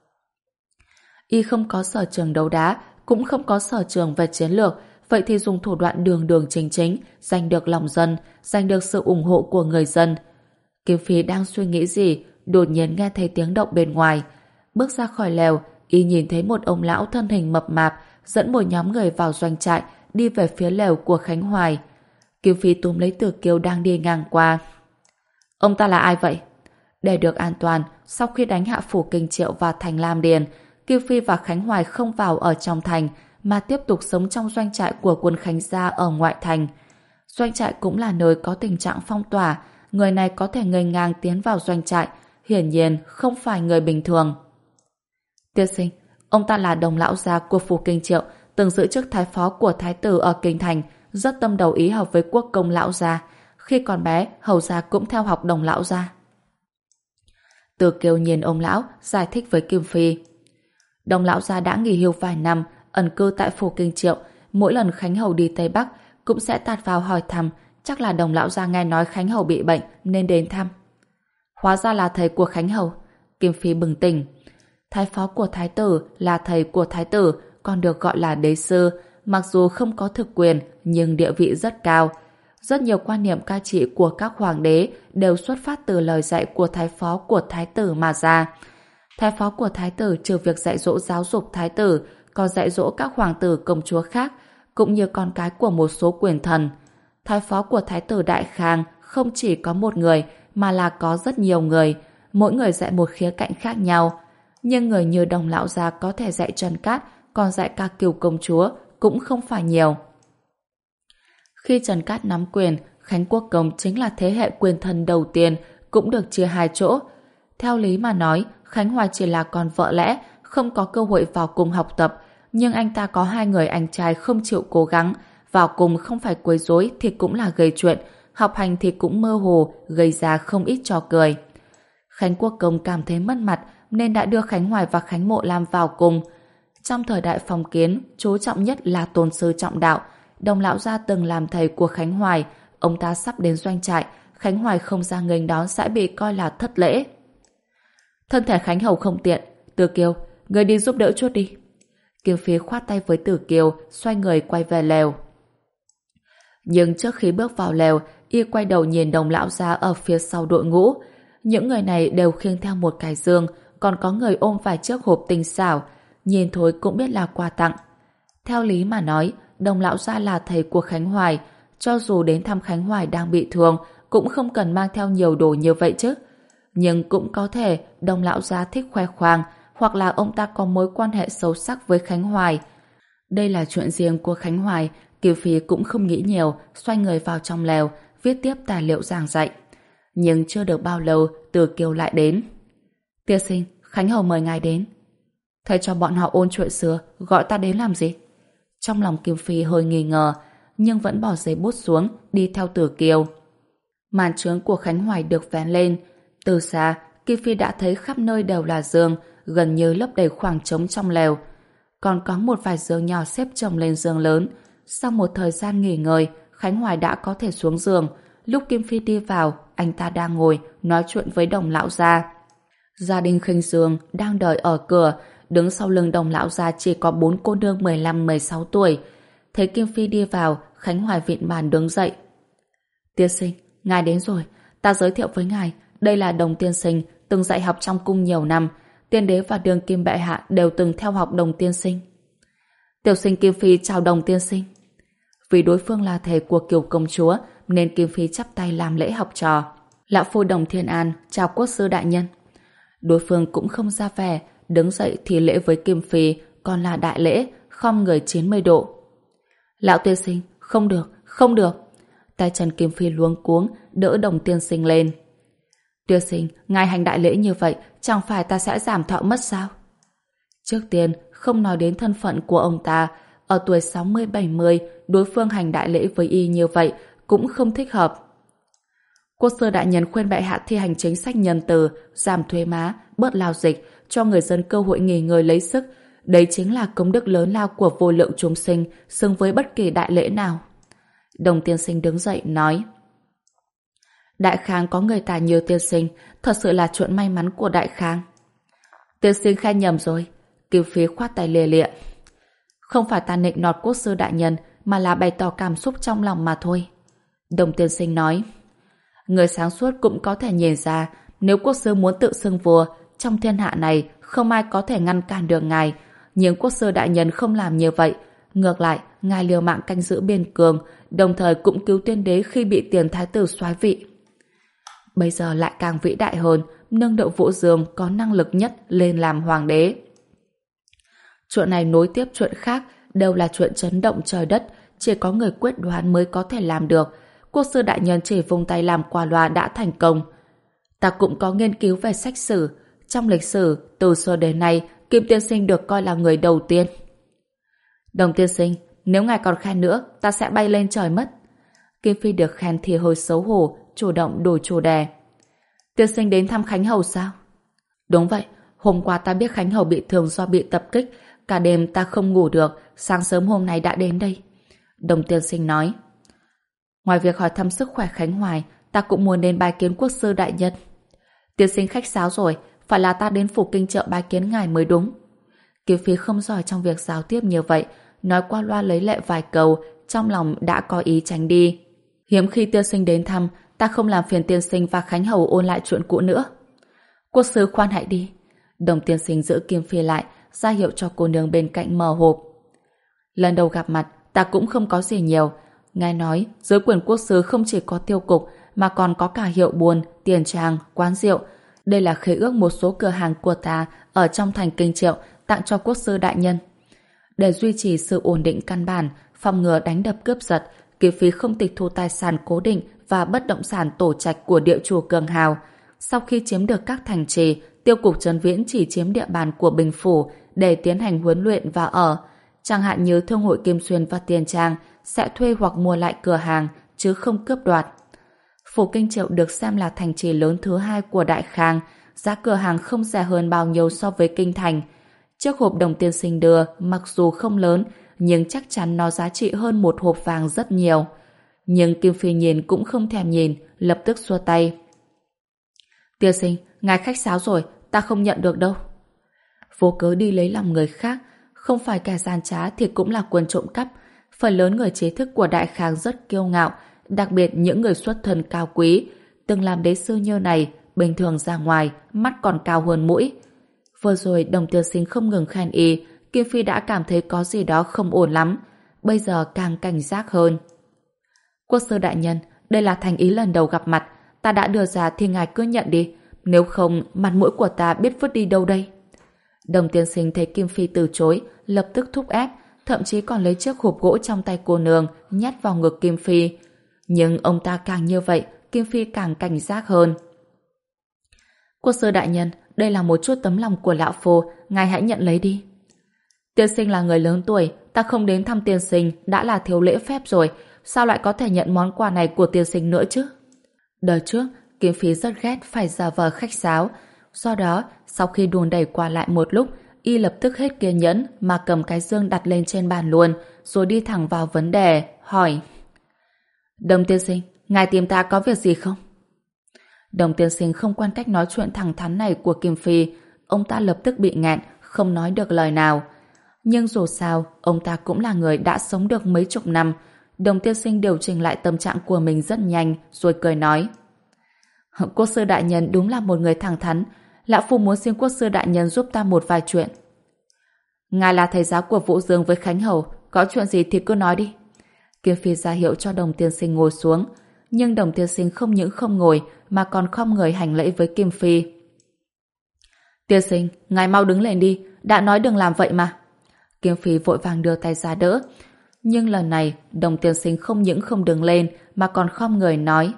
Speaker 1: Y không có sở trường đấu đá, cũng không có sở trường về chiến lược, vậy thì dùng thủ đoạn đường đường chính chính, giành được lòng dân, giành được sự ủng hộ của người dân. Kim Phi đang suy nghĩ gì, đột nhiên nghe thấy tiếng động bên ngoài. Bước ra khỏi lều, Y nhìn thấy một ông lão thân hình mập mạp dẫn một nhóm người vào doanh trại, đi về phía lều của Khánh Hoài. Kim Phi túm lấy Tử Kiều đang đi ngang qua. Ông ta là ai vậy? Để được an toàn, sau khi đánh hạ phủ Kinh Triệu và thành Lam Điền, Kim Phi và Khánh Hoài không vào ở trong thành, mà tiếp tục sống trong doanh trại của quân Khánh gia ở ngoại thành. Doanh trại cũng là nơi có tình trạng phong tỏa, người này có thể nghênh ngang tiến vào doanh trại, hiển nhiên không phải người bình thường. Tiên sinh, ông ta là Đồng lão gia của phủ Kinh Triệu, từng giữ chức thái phó của thái tử ở Kinh Thành, rất tâm đầu ý hợp với Quốc công lão gia. Khi còn bé, hầu gia cũng theo học Đồng lão gia. Từ Kiều nhìn ông lão, giải thích với Kim Phi. Đồng lão gia đã nghỉ hưu vài năm, ẩn cư tại phủ Kinh Triệu. Mỗi lần Khánh hầu đi Tây Bắc, cũng sẽ tạt vào hỏi thăm. Chắc là Đồng lão gia nghe nói Khánh hầu bị bệnh nên đến thăm. Hóa ra là thầy của Khánh hầu. Kim Phi bừng tỉnh. Thái phó của thái tử là thầy của thái tử, còn được gọi là đế sư. Mặc dù không có thực quyền, nhưng địa vị rất cao. Rất nhiều quan niệm cai trị của các hoàng đế đều xuất phát từ lời dạy của thái phó của thái tử mà ra. Thái phó của thái tử trừ việc dạy dỗ giáo dục thái tử, còn dạy dỗ các hoàng tử công chúa khác, cũng như con cái của một số quyền thần. Thái phó của thái tử Đại Khang không chỉ có một người, mà là có rất nhiều người, mỗi người dạy một khía cạnh khác nhau. Nhưng người như Đồng lão gia có thể dạy Trần Cát, còn dạy cả Kiều công chúa cũng không phải nhiều. Khi Trần Cát nắm quyền, Khánh Quốc công chính là thế hệ quyền thần đầu tiên, cũng được chia hai chỗ. Theo lý mà nói, Khánh Hoài chỉ là con vợ lẽ, không có cơ hội vào cung học tập, nhưng anh ta có hai người anh trai không chịu cố gắng, vào cung không phải quấy rối thì cũng là gây chuyện, học hành thì cũng mơ hồ, gây ra không ít trò cười. Khánh Quốc công cảm thấy mất mặt nên đã đưa Khánh Hoài và Khánh Mộ Lam vào cung. Trong thời đại phong kiến, chú trọng nhất là tôn sư trọng đạo. Đồng lão gia từng làm thầy của Khánh Hoài, ông ta sắp đến doanh trại, Khánh Hoài không ra nghênh đón sẽ bị coi là thất lễ. Thân thể Khánh hầu không tiện, Từ Kiều, người đi giúp đỡ chút đi. Kim Phi khoát tay với Tử Kiều, xoay người quay về lều. Nhưng trước khi bước vào lều, y quay đầu nhìn Đồng lão gia ở phía sau đội ngũ. Những người này đều khiêng theo một cái dương, còn có người ôm vài chiếc hộp tinh xảo, nhìn thôi cũng biết là quà tặng. Theo lý mà nói, Đồng lão gia là thầy của Khánh Hoài, cho dù đến thăm Khánh Hoài đang bị thương, cũng không cần mang theo nhiều đồ như vậy chứ. Nhưng cũng có thể Đồng lão gia thích khoe khoang, hoặc là ông ta có mối quan hệ sâu sắc với Khánh Hoài. Đây là chuyện riêng của Khánh Hoài, Kiều Phi cũng không nghĩ nhiều, xoay người vào trong lều, viết tiếp tài liệu giảng dạy. Nhưng chưa được bao lâu, Từ Kiều lại đến. Tiên sinh, Khánh hầu mời ngài đến. Thầy cho bọn họ ôn chuyện xưa, gọi ta đến làm gì? Trong lòng Kim Phi hơi nghi ngờ, nhưng vẫn bỏ giấy bút xuống, đi theo Tử Kiều. Màn trướng của Khánh Hoài được vén lên. Từ xa, Kim Phi đã thấy khắp nơi đều là giường, gần như lấp đầy khoảng trống trong lều. Còn có một vài giường nhỏ xếp chồng lên giường lớn. Sau một thời gian nghỉ ngơi, Khánh Hoài đã có thể xuống giường. Lúc Kim Phi đi vào, anh ta đang ngồi nói chuyện với Đồng lão gia. Gia đình Khinh Dương đang đợi ở cửa, đứng sau lưng Đồng lão gia chỉ có bốn cô nương mười lăm mười sáu tuổi. Thấy Kim Phi đi vào, Khánh Hoài vịn bàn đứng dậy. Tiên sinh, ngài đến rồi, ta giới thiệu với ngài, đây là Đồng tiên sinh, từng dạy học trong cung nhiều năm, tiên đế và đương kim bệ hạ đều từng theo học Đồng tiên sinh. Tiểu sinh Kim Phi chào Đồng tiên sinh. Vì đối phương là thầy của Kiều công chúa nên Kim Phi chắp tay làm lễ học trò. Lão phu Đồng Thiên An chào quốc sư đại nhân. Đối phương cũng không ra vẻ, đứng dậy thì lễ với Kim Phi, còn là đại lễ, khom người chín mươi độ. Lão tiên sinh, không được, không được. Tay chân Kim Phi luống cuống, đỡ Đồng tiên sinh lên. Tiên sinh, ngài hành đại lễ như vậy, chẳng phải ta sẽ giảm thọ mất sao? Trước tiên, không nói đến thân phận của ông ta, ở tuổi sáu mươi bảy mươi, đối phương hành đại lễ với y như vậy cũng không thích hợp. Quốc sư đại nhân khuyên bệ hạ thi hành chính sách nhân từ, giảm thuế má, bớt lao dịch, cho người dân cơ hội nghỉ ngơi lấy sức. Đấy chính là công đức lớn lao của vô lượng chúng sinh, xứng với bất kỳ đại lễ nào. Đồng tiên sinh đứng dậy nói: Đại Khang có người tài như tiên sinh, thật sự là chuyện may mắn của Đại Khang. Tiên sinh khen nhầm rồi. Kim Phi khoát tay lìa lịa. Không phải ta nịnh nọt quốc sư đại nhân, mà là bày tỏ cảm xúc trong lòng mà thôi. Đồng tiên sinh nói: Người sáng suốt cũng có thể nhìn ra, nếu quốc sư muốn tự xưng vua, trong thiên hạ này không ai có thể ngăn cản được ngài. Nhưng quốc sư đại nhân không làm như vậy. Ngược lại, ngài liều mạng canh giữ biên cương, đồng thời cũng cứu tiên đế khi bị tiền thái tử soái vị. Bây giờ lại càng vĩ đại hơn, nâng đậu Vũ Dương có năng lực nhất lên làm hoàng đế. Chuyện này nối tiếp chuyện khác, đều là chuyện chấn động trời đất, chỉ có người quyết đoán mới có thể làm được. Quốc sư đại nhân chỉ vung tay làm qua loa đã thành công. Ta cũng có nghiên cứu về sách sử. Trong lịch sử, từ xưa đến nay, Kim tiên sinh được coi là người đầu tiên. Đồng tiên sinh, nếu ngài còn khen nữa, ta sẽ bay lên trời mất. Kim Phi được khen thì hơi xấu hổ, chủ động đổi chủ đề. Tiên sinh đến thăm Khánh Hầu sao? Đúng vậy, hôm qua ta biết Khánh Hầu bị thương do bị tập kích, cả đêm ta không ngủ được, sáng sớm hôm nay đã đến đây. Đồng tiên sinh nói. Ngoài việc hỏi thăm sức khỏe Khánh Hoài, ta cũng muốn đến bái kiến quốc sư đại nhân. Tiên sinh khách sáo rồi, phải là ta đến phủ kinh chợ bái kiến ngài mới đúng. Kim Phi không giỏi trong việc giao tiếp như vậy, nói qua loa lấy lệ vài câu, trong lòng đã có ý tránh đi. Hiếm khi tiên sinh đến thăm, ta không làm phiền tiên sinh và Khánh Hầu ôn lại chuyện cũ nữa. Quốc sư khoan hãy đi. Đồng tiên sinh giữ Kim Phi lại, ra hiệu cho cô nương bên cạnh mở hộp. Lần đầu gặp mặt, ta cũng không có gì nhiều. Ngài nói, dưới quyền quốc sư không chỉ có tiêu cục, mà còn có cả hiệu buôn, tiền trang, quán rượu. Đây là khế ước một số cửa hàng của ta ở trong thành Kinh Triệu tặng cho quốc sư đại nhân. Để duy trì sự ổn định căn bản, phòng ngừa đánh đập cướp giật, Kim Phi không tịch thu tài sản cố định và bất động sản tổ trạch của địa chủ cường hào. Sau khi chiếm được các thành trì, tiêu cục Trấn Viễn chỉ chiếm địa bàn của Bình Phủ để tiến hành huấn luyện và ở. Chẳng hạn như Thương hội Kim Xuyên và Tiền Trang sẽ thuê hoặc mua lại cửa hàng, chứ không cướp đoạt. Phủ Kinh Triệu được xem là thành trì lớn thứ hai của Đại Khang, giá cửa hàng không rẻ hơn bao nhiêu so với Kinh Thành. Chiếc hộp đồng tiên sinh đưa, mặc dù không lớn, nhưng chắc chắn nó giá trị hơn một hộp vàng rất nhiều. Nhưng Kim Phi nhìn cũng không thèm nhìn, lập tức xua tay. Tiên sinh, ngài khách sáo rồi, ta không nhận được đâu. Vô cớ đi lấy lòng người khác, không phải kẻ gian trá thì cũng là quân trộm cắp. Phần lớn người trí thức của Đại Khang rất kiêu ngạo, đặc biệt những người xuất thân cao quý, từng làm đế sư như này, bình thường ra ngoài, mắt còn cao hơn mũi. Vừa rồi đồng tiên sinh không ngừng khen y, Kim Phi đã cảm thấy có gì đó không ổn lắm, bây giờ càng cảnh giác hơn. Quốc sư đại nhân, đây là thành ý lần đầu gặp mặt, ta đã đưa ra thì ngài cứ nhận đi, nếu không mặt mũi của ta biết vứt đi đâu đây. Đồng tiên sinh thấy Kim Phi từ chối, lập tức thúc ép, thậm chí còn lấy chiếc hộp gỗ trong tay cô nương nhét vào ngực Kim Phi. Nhưng ông ta càng như vậy, Kim Phi càng cảnh giác hơn. Quốc sư đại nhân, đây là một chút tấm lòng của lão phu, ngài hãy nhận lấy đi. Tiên sinh là người lớn tuổi, ta không đến thăm tiên sinh đã là thiếu lễ phép rồi, sao lại có thể nhận món quà này của tiên sinh nữa chứ? Đời trước, Kim Phi rất ghét phải giả vờ khách sáo. Do đó, sau khi đùn đẩy qua lại một lúc, y lập tức hết kiên nhẫn mà cầm cái dương đặt lên trên bàn luôn, rồi đi thẳng vào vấn đề, hỏi: Đồng tiên sinh, ngài tìm ta có việc gì không? Đồng tiên sinh không quan cách nói chuyện thẳng thắn này của Kim Phi, ông ta lập tức bị nghẹn, không nói được lời nào. Nhưng dù sao, ông ta cũng là người đã sống được mấy chục năm. Đồng tiên sinh điều chỉnh lại tâm trạng của mình rất nhanh, rồi cười nói: Quốc sư đại nhân đúng là một người thẳng thắn. Lão phu muốn xin quốc sư đại nhân giúp ta một vài chuyện. Ngài là thầy giáo của Vũ Dương với Khánh Hầu, có chuyện gì thì cứ nói đi. Kim Phi ra hiệu cho đồng tiên sinh ngồi xuống, nhưng đồng tiên sinh không những không ngồi mà còn khom người hành lễ với Kim Phi. Tiên sinh, ngài mau đứng lên đi, đã nói đừng làm vậy mà. Kim Phi vội vàng đưa tay ra đỡ, nhưng lần này đồng tiên sinh không những không đứng lên mà còn khom người nói: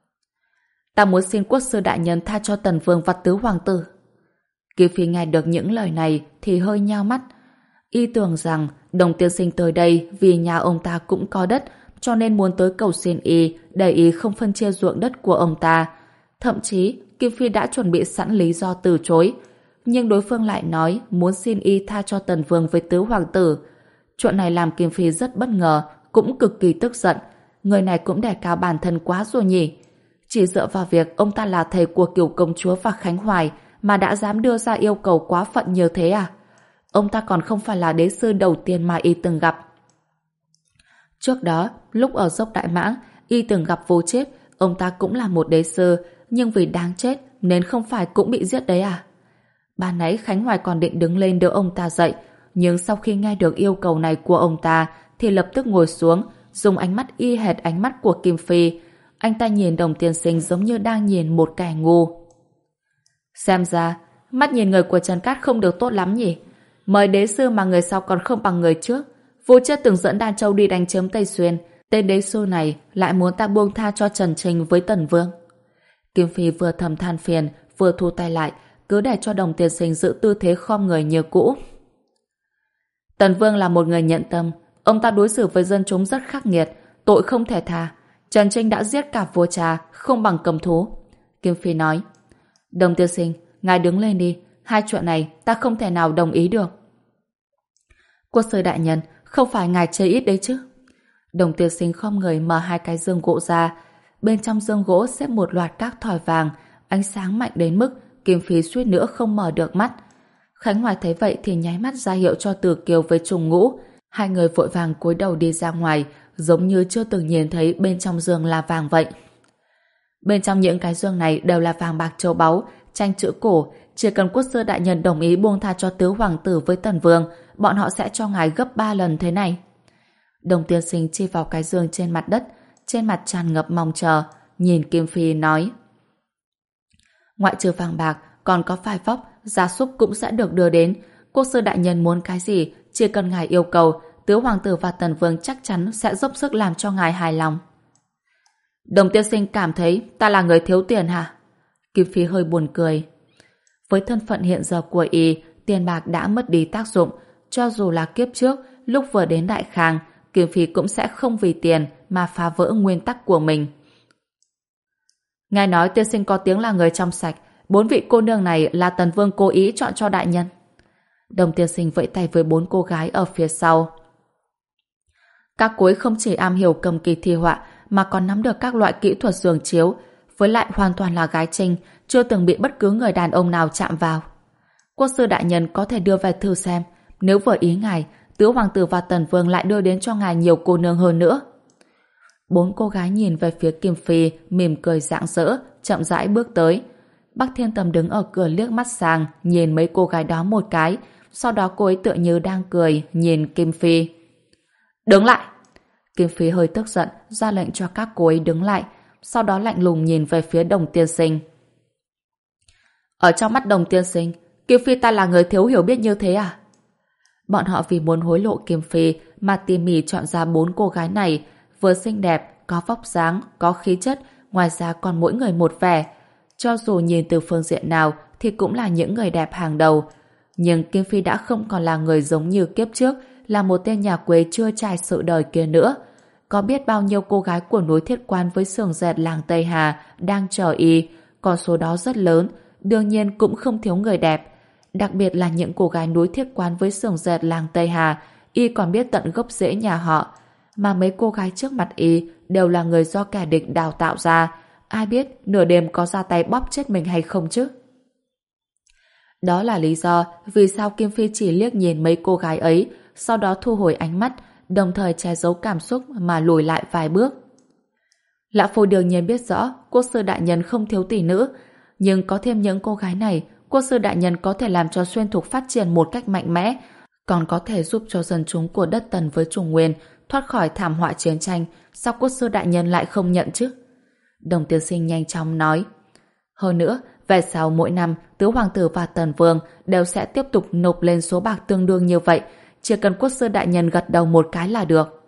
Speaker 1: Ta muốn xin quốc sư đại nhân tha cho Tần Vương và tứ hoàng tử. Kim Phi nghe được những lời này thì hơi nhao mắt. Y tưởng rằng đồng tiên sinh tới đây vì nhà ông ta cũng có đất, cho nên muốn tới cầu xin y để y không phân chia ruộng đất của ông ta. Thậm chí Kim Phi đã chuẩn bị sẵn lý do từ chối, nhưng đối phương lại nói muốn xin y tha cho Tần Vương với tứ hoàng tử. Chuyện này làm Kim Phi rất bất ngờ, cũng cực kỳ tức giận. Người này cũng đề cao bản thân quá rồi nhỉ. Chỉ dựa vào việc ông ta là thầy của Kiều công chúa và Khánh Hoài mà đã dám đưa ra yêu cầu quá phận như thế à? Ông ta còn không phải là đế sư đầu tiên mà y từng gặp. Trước đó, lúc ở dốc Đại Mãng, y từng gặp Vô Chiết, ông ta cũng là một đế sư, nhưng vì đáng chết nên không phải cũng bị giết đấy à? Ban nãy Khánh Hoài còn định đứng lên đỡ ông ta dậy, nhưng sau khi nghe được yêu cầu này của ông ta thì lập tức ngồi xuống, dùng ánh mắt y hệt ánh mắt của Kim Phi. Anh ta nhìn đồng tiên sinh giống như đang nhìn một kẻ ngu. Xem ra, mắt nhìn người của Trần Cát không được tốt lắm nhỉ. Mời đế sư mà người sau còn không bằng người trước. Vô Chiết từng dẫn Đan Châu đi đánh chiếm Tây Xuyên, tên đế sư này lại muốn ta buông tha cho Trần Trình với Tần Vương. Kim Phi vừa thầm than phiền, vừa thu tay lại, cứ để cho đồng tiên sinh giữ tư thế khom người như cũ. Tần Vương là một người nhận tâm, ông ta đối xử với dân chúng rất khắc nghiệt, tội không thể tha. Trần Trinh đã giết cả vua cha, không bằng cầm thú. Kim Phi nói: Đồng tiên sinh, ngài đứng lên đi, hai chuyện này ta không thể nào đồng ý được. Quốc sư đại nhân, không phải ngài chơi ít đấy chứ? Đồng tiên sinh khom người mở hai cái dương gỗ ra, bên trong dương gỗ xếp một loạt các thỏi vàng, ánh sáng mạnh đến mức Kim Phi suýt nữa không mở được mắt. Khánh Hoài thấy vậy thì nháy mắt ra hiệu cho Tử Kiều với Trùng Ngũ, hai người vội vàng cúi đầu đi ra ngoài, giống như chưa từng nhìn thấy bên trong giường là vàng vậy. Bên trong những cái giường này đều là vàng bạc châu báu, tranh chữ cổ, chỉ cần quốc sư đại nhân đồng ý buông tha cho tứ hoàng tử với Tần Vương, bọn họ sẽ cho ngài gấp ba lần thế này. Đồng tiên sinh chi vào cái giường trên mặt đất, trên mặt tràn ngập mong chờ, nhìn Kim Phi nói: Ngoại trừ vàng bạc, còn có phai vóc, gia súc cũng sẽ được đưa đến. Quốc sư đại nhân muốn cái gì, chỉ cần ngài yêu cầu, tứ hoàng tử và Tần Vương chắc chắn sẽ dốc sức làm cho ngài hài lòng. Đồng tiên sinh cảm thấy ta là người thiếu tiền hả? Kim Phi hơi buồn cười. Với thân phận hiện giờ của y, tiền bạc đã mất đi tác dụng. Cho dù là kiếp trước, lúc vừa đến Đại Khang, Kim Phi cũng sẽ không vì tiền mà phá vỡ nguyên tắc của mình. Nghe nói tiên sinh có tiếng là người trong sạch, bốn vị cô nương này là Tần Vương cố ý chọn cho đại nhân. Đồng tiên sinh vẫy tay với bốn cô gái ở phía sau. Các cô ấy không chỉ am hiểu cầm kỳ thi họa mà còn nắm được các loại kỹ thuật giường chiếu, với lại hoàn toàn là gái trinh, chưa từng bị bất cứ người đàn ông nào chạm vào. Quốc sư đại nhân có thể đưa về thử xem, nếu vừa ý ngài, tứ hoàng tử và Tần Vương lại đưa đến cho ngài nhiều cô nương hơn nữa. Bốn cô gái nhìn về phía Kim Phi, mỉm cười rạng rỡ, chậm rãi bước tới. Bắc Thiên Tầm đứng ở cửa liếc mắt sang, nhìn mấy cô gái đó một cái, sau đó cô ấy tựa như đang cười, nhìn Kim Phi. Đứng lại! Kim Phi hơi tức giận, ra lệnh cho các cô ấy đứng lại, sau đó lạnh lùng nhìn về phía Đồng tiên sinh. Ở trong mắt Đồng tiên sinh, Kim Phi ta là người thiếu hiểu biết như thế à? Bọn họ vì muốn hối lộ Kim Phi mà tỉ mỉ chọn ra bốn cô gái này, vừa xinh đẹp, có vóc dáng, có khí chất, ngoài ra còn mỗi người một vẻ. Cho dù nhìn từ phương diện nào thì cũng là những người đẹp hàng đầu. Nhưng Kim Phi đã không còn là người giống như kiếp trước, là một tên nhà quê chưa trải sự đời kia nữa. có biết bao nhiêu cô gái của núi Thiết Quan với xưởng dệt làng Tây Hà đang chờ y, con số đó rất lớn, đương nhiên cũng không thiếu người đẹp. Đặc biệt là những cô gái núi Thiết Quan với xưởng dệt làng Tây Hà, y còn biết tận gốc rễ nhà họ. Mà mấy cô gái trước mặt y đều là người do kẻ địch đào tạo ra, ai biết nửa đêm có ra tay bóp chết mình hay không chứ? Đó là lý do vì sao Kim Phi chỉ liếc nhìn mấy cô gái ấy, sau đó thu hồi ánh mắt, đồng thời che giấu cảm xúc mà lùi lại vài bước. Lão Phu đương nhiên biết rõ quốc sư đại nhân không thiếu tỷ nữ, nhưng có thêm những cô gái này, quốc sư đại nhân có thể làm cho Xuyên Thục phát triển một cách mạnh mẽ, còn có thể giúp cho dân chúng của đất Tần với Trung Nguyên thoát khỏi thảm họa chiến tranh. Sao quốc sư đại nhân lại không nhận chứ? Đồng tiên sinh nhanh chóng nói. Hơn nữa, về sau mỗi năm tứ hoàng tử và Tần Vương đều sẽ tiếp tục nộp lên số bạc tương đương như vậy, chỉ cần quốc sư đại nhân gật đầu một cái là được.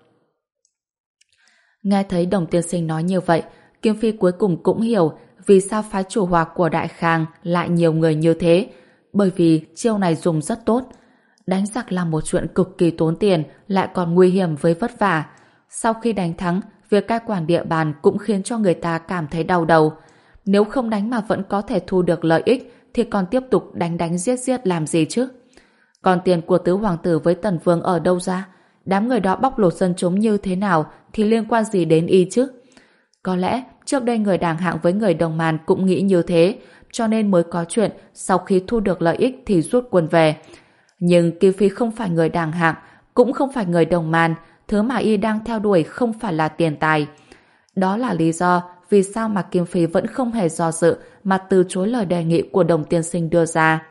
Speaker 1: Nghe thấy đồng tiên sinh nói như vậy, Kim Phi cuối cùng cũng hiểu vì sao phái chủ hòa của Đại Khang lại nhiều người như thế, bởi vì chiêu này dùng rất tốt. Đánh giặc là một chuyện cực kỳ tốn tiền, lại còn nguy hiểm với vất vả. Sau khi đánh thắng, việc cai quản địa bàn cũng khiến cho người ta cảm thấy đau đầu. Nếu không đánh mà vẫn có thể thu được lợi ích, thì còn tiếp tục đánh đánh giết giết làm gì chứ? Còn tiền của tứ hoàng tử với Tần Vương ở đâu ra? Đám người đó bóc lột dân chúng như thế nào thì liên quan gì đến y chứ? Có lẽ trước đây người đàng hạng với người Đồng Man cũng nghĩ như thế, cho nên mới có chuyện sau khi thu được lợi ích thì rút quân về. Nhưng Kim Phi không phải người đàng hạng, cũng không phải người Đồng Man, thứ mà y đang theo đuổi không phải là tiền tài. Đó là lý do vì sao mà Kim Phi vẫn không hề do dự mà từ chối lời đề nghị của đồng tiên sinh đưa ra.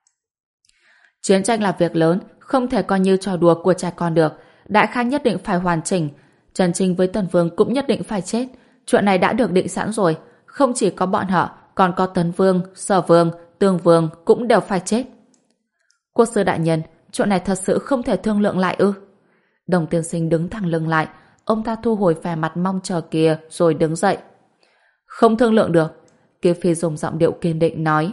Speaker 1: Chiến tranh là việc lớn, không thể coi như trò đùa của trẻ con được. Đại Khang nhất định phải hoàn chỉnh. Trần Trinh với Tần Vương cũng nhất định phải chết. Chuyện này đã được định sẵn rồi. Không chỉ có bọn họ, còn có Tấn Vương, Sở Vương, Tương Vương cũng đều phải chết. Quốc sư đại nhân, chuyện này thật sự không thể thương lượng lại ư? Đồng tiên sinh đứng thẳng lưng lại. Ông ta thu hồi vẻ mặt mong chờ kia rồi đứng dậy. Không thương lượng được. Kiều Phi dùng giọng điệu kiên định nói.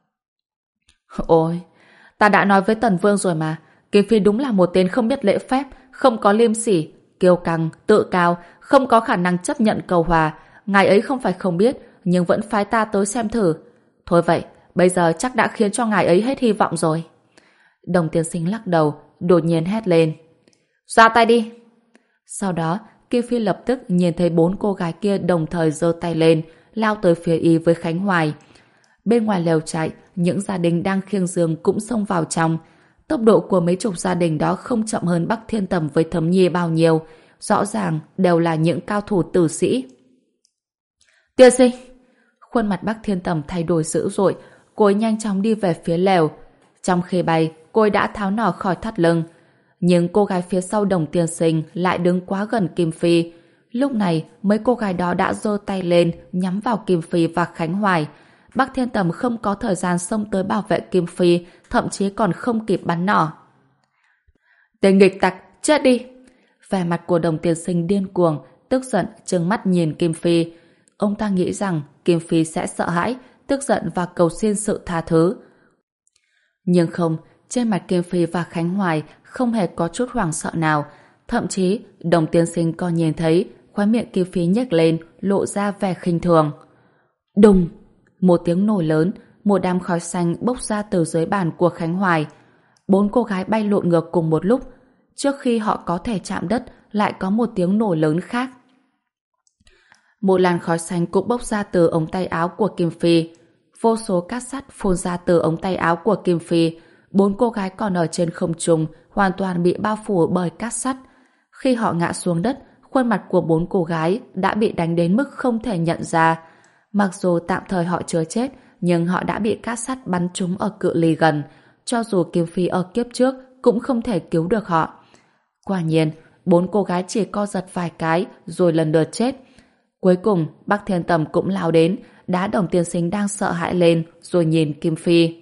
Speaker 1: Ôi, ta đã nói với Tần Vương rồi mà. Kiều Phi đúng là một tên không biết lễ phép, không có liêm sỉ, kiêu căng, tự cao, không có khả năng chấp nhận cầu hòa. Ngài ấy không phải không biết, nhưng vẫn phái ta tới xem thử. Thôi vậy, bây giờ chắc đã khiến cho ngài ấy hết hy vọng rồi. Đồng tiên sinh lắc đầu, đột nhiên hét lên. Ra tay đi! Sau đó, Kim Phi lập tức nhìn thấy bốn cô gái kia đồng thời giơ tay lên, lao tới phía y với Khánh Hoài. Bên ngoài lều trại, những gia đình đang khiêng giường cũng xông vào trong. Tốc độ của mấy chục gia đình đó không chậm hơn Bắc Thiên Tầm với Thấm Nhi bao nhiêu. Rõ ràng đều là những cao thủ tử sĩ. Tiên sinh! Khuôn mặt Bắc Thiên Tầm thay đổi dữ dội, cô ấy nhanh chóng đi về phía lều. Trong khi bay, cô ấy đã tháo nỏ khỏi thắt lưng. Nhưng cô gái phía sau đồng tiên sinh lại đứng quá gần Kim Phi. Lúc này, mấy cô gái đó đã giơ tay lên nhắm vào Kim Phi và Khánh Hoài. Bắc Thiên Tầm không có thời gian xông tới bảo vệ Kim Phi, thậm chí còn không kịp bắn nỏ. Tên nghịch tặc, chết đi! Vẻ mặt của đồng tiên sinh điên cuồng, tức giận trừng mắt nhìn Kim Phi. Ông ta nghĩ rằng Kim Phi sẽ sợ hãi, tức giận và cầu xin sự tha thứ. Nhưng không, trên mặt Kim Phi và Khánh Hoài không hề có chút hoảng sợ nào. Thậm chí, đồng tiên sinh còn nhìn thấy khóe miệng Kim Phi nhếch lên, lộ ra vẻ khinh thường. Đùng! Một tiếng nổ lớn, một đám khói xanh bốc ra từ dưới bàn của Khánh Hoài. Bốn cô gái bay lộn ngược cùng một lúc. Trước khi họ có thể chạm đất, lại có một tiếng nổ lớn khác. Một làn khói xanh cũng bốc ra từ ống tay áo của Kim Phi. Vô số cát sắt phun ra từ ống tay áo của Kim Phi. Bốn cô gái còn ở trên không trung hoàn toàn bị bao phủ bởi cát sắt. Khi họ ngã xuống đất, khuôn mặt của bốn cô gái đã bị đánh đến mức không thể nhận ra. Mặc dù tạm thời họ chưa chết, nhưng họ đã bị cát sắt bắn trúng ở cự ly gần. Cho dù Kim Phi ở kiếp trước cũng không thể cứu được họ. Quả nhiên, bốn cô gái chỉ co giật vài cái rồi lần lượt chết. Cuối cùng, Bắc Thiên Tầm cũng lao đến, đá đồng tiên sinh đang sợ hãi lên rồi nhìn Kim Phi.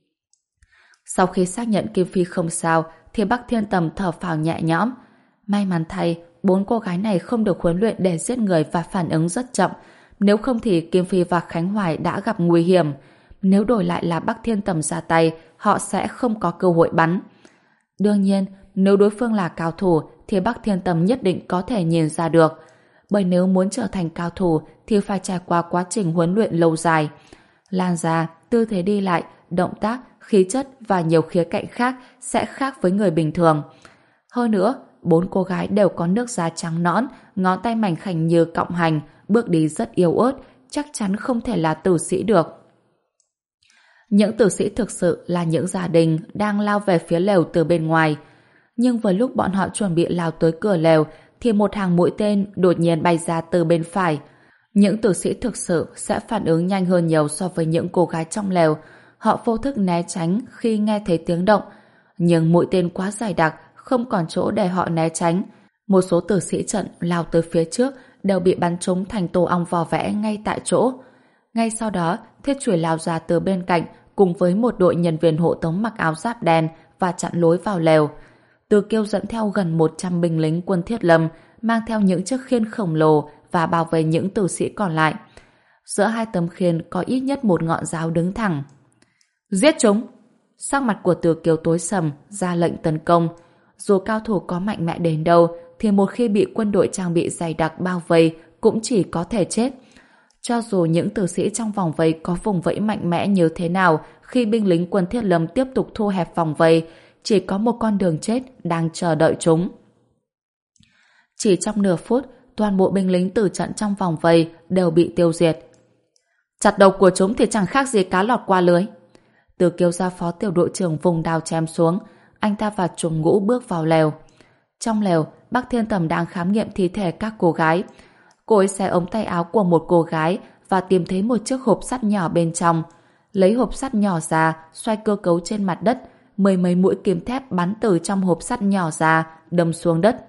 Speaker 1: Sau khi xác nhận Kim Phi không sao, thì Bắc Thiên Tầm thở phào nhẹ nhõm. May mắn thay, bốn cô gái này không được huấn luyện để giết người và phản ứng rất chậm. Nếu không thì Kim Phi và Khánh Hoài đã gặp nguy hiểm. Nếu đổi lại là Bắc Thiên Tầm ra tay, họ sẽ không có cơ hội bắn. Đương nhiên, nếu đối phương là cao thủ, thì thì Bắc Thiên Tầm nhất định có thể nhìn ra được. Bởi nếu muốn trở thành cao thủ thì phải trải qua quá trình huấn luyện lâu dài. Làn da, tư thế đi lại, động tác, khí chất và nhiều khía cạnh khác sẽ khác với người bình thường. Hơn nữa, bốn cô gái đều có nước da trắng nõn, ngón tay mảnh khảnh như cọng hành, bước đi rất yếu ớt, chắc chắn không thể là tử sĩ được. Những tử sĩ thực sự là những gia đình đang lao về phía lều từ bên ngoài. Nhưng vừa lúc bọn họ chuẩn bị lao tới cửa lều thì một hàng mũi tên đột nhiên bay ra từ bên phải. Những tử sĩ thực sự sẽ phản ứng nhanh hơn nhiều so với những cô gái trong lều. Họ vô thức né tránh khi nghe thấy tiếng động. Nhưng mũi tên quá dày đặc, không còn chỗ để họ né tránh. Một số tử sĩ trận lao tới phía trước đều bị bắn trúng thành tổ ong vò vẽ ngay tại chỗ. Ngay sau đó, Thiết Chủy lao ra từ bên cạnh cùng với một đội nhân viên hộ tống mặc áo giáp đen và chặn lối vào lều. Từ Kiêu dẫn theo gần một trăm binh lính quân Thiết Lâm mang theo những chiếc khiên khổng lồ và bao vây những tử sĩ còn lại. Giữa hai tấm khiên có ít nhất một ngọn giáo đứng thẳng. Giết chúng! Sắc mặt của Từ Kiêu tối sầm, ra lệnh tấn công. Dù cao thủ có mạnh mẽ đến đâu thì một khi bị quân đội trang bị dày đặc bao vây cũng chỉ có thể chết. Cho dù những tử sĩ trong vòng vây có vùng vẫy mạnh mẽ như thế nào khi binh lính quân Thiết Lâm tiếp tục thu hẹp vòng vây, chỉ có một con đường chết đang chờ đợi chúng. Chỉ trong nửa phút, toàn bộ binh lính tử trận trong vòng vây đều bị tiêu diệt. Chặt đầu của chúng thì chẳng khác gì cá lọt qua lưới. Từ Kiêu ra phó tiểu đội trưởng vùng đao chém xuống, anh ta và Trùng Ngũ bước vào lều. Trong lều, Bắc Thiên Tầm đang khám nghiệm thi thể các cô gái. Cô ấy xé ống tay áo của một cô gái và tìm thấy một chiếc hộp sắt nhỏ bên trong. Lấy hộp sắt nhỏ ra, xoay cơ cấu trên mặt đất, mười mấy mũi kim thép bắn từ trong hộp sắt nhỏ ra, đâm xuống đất.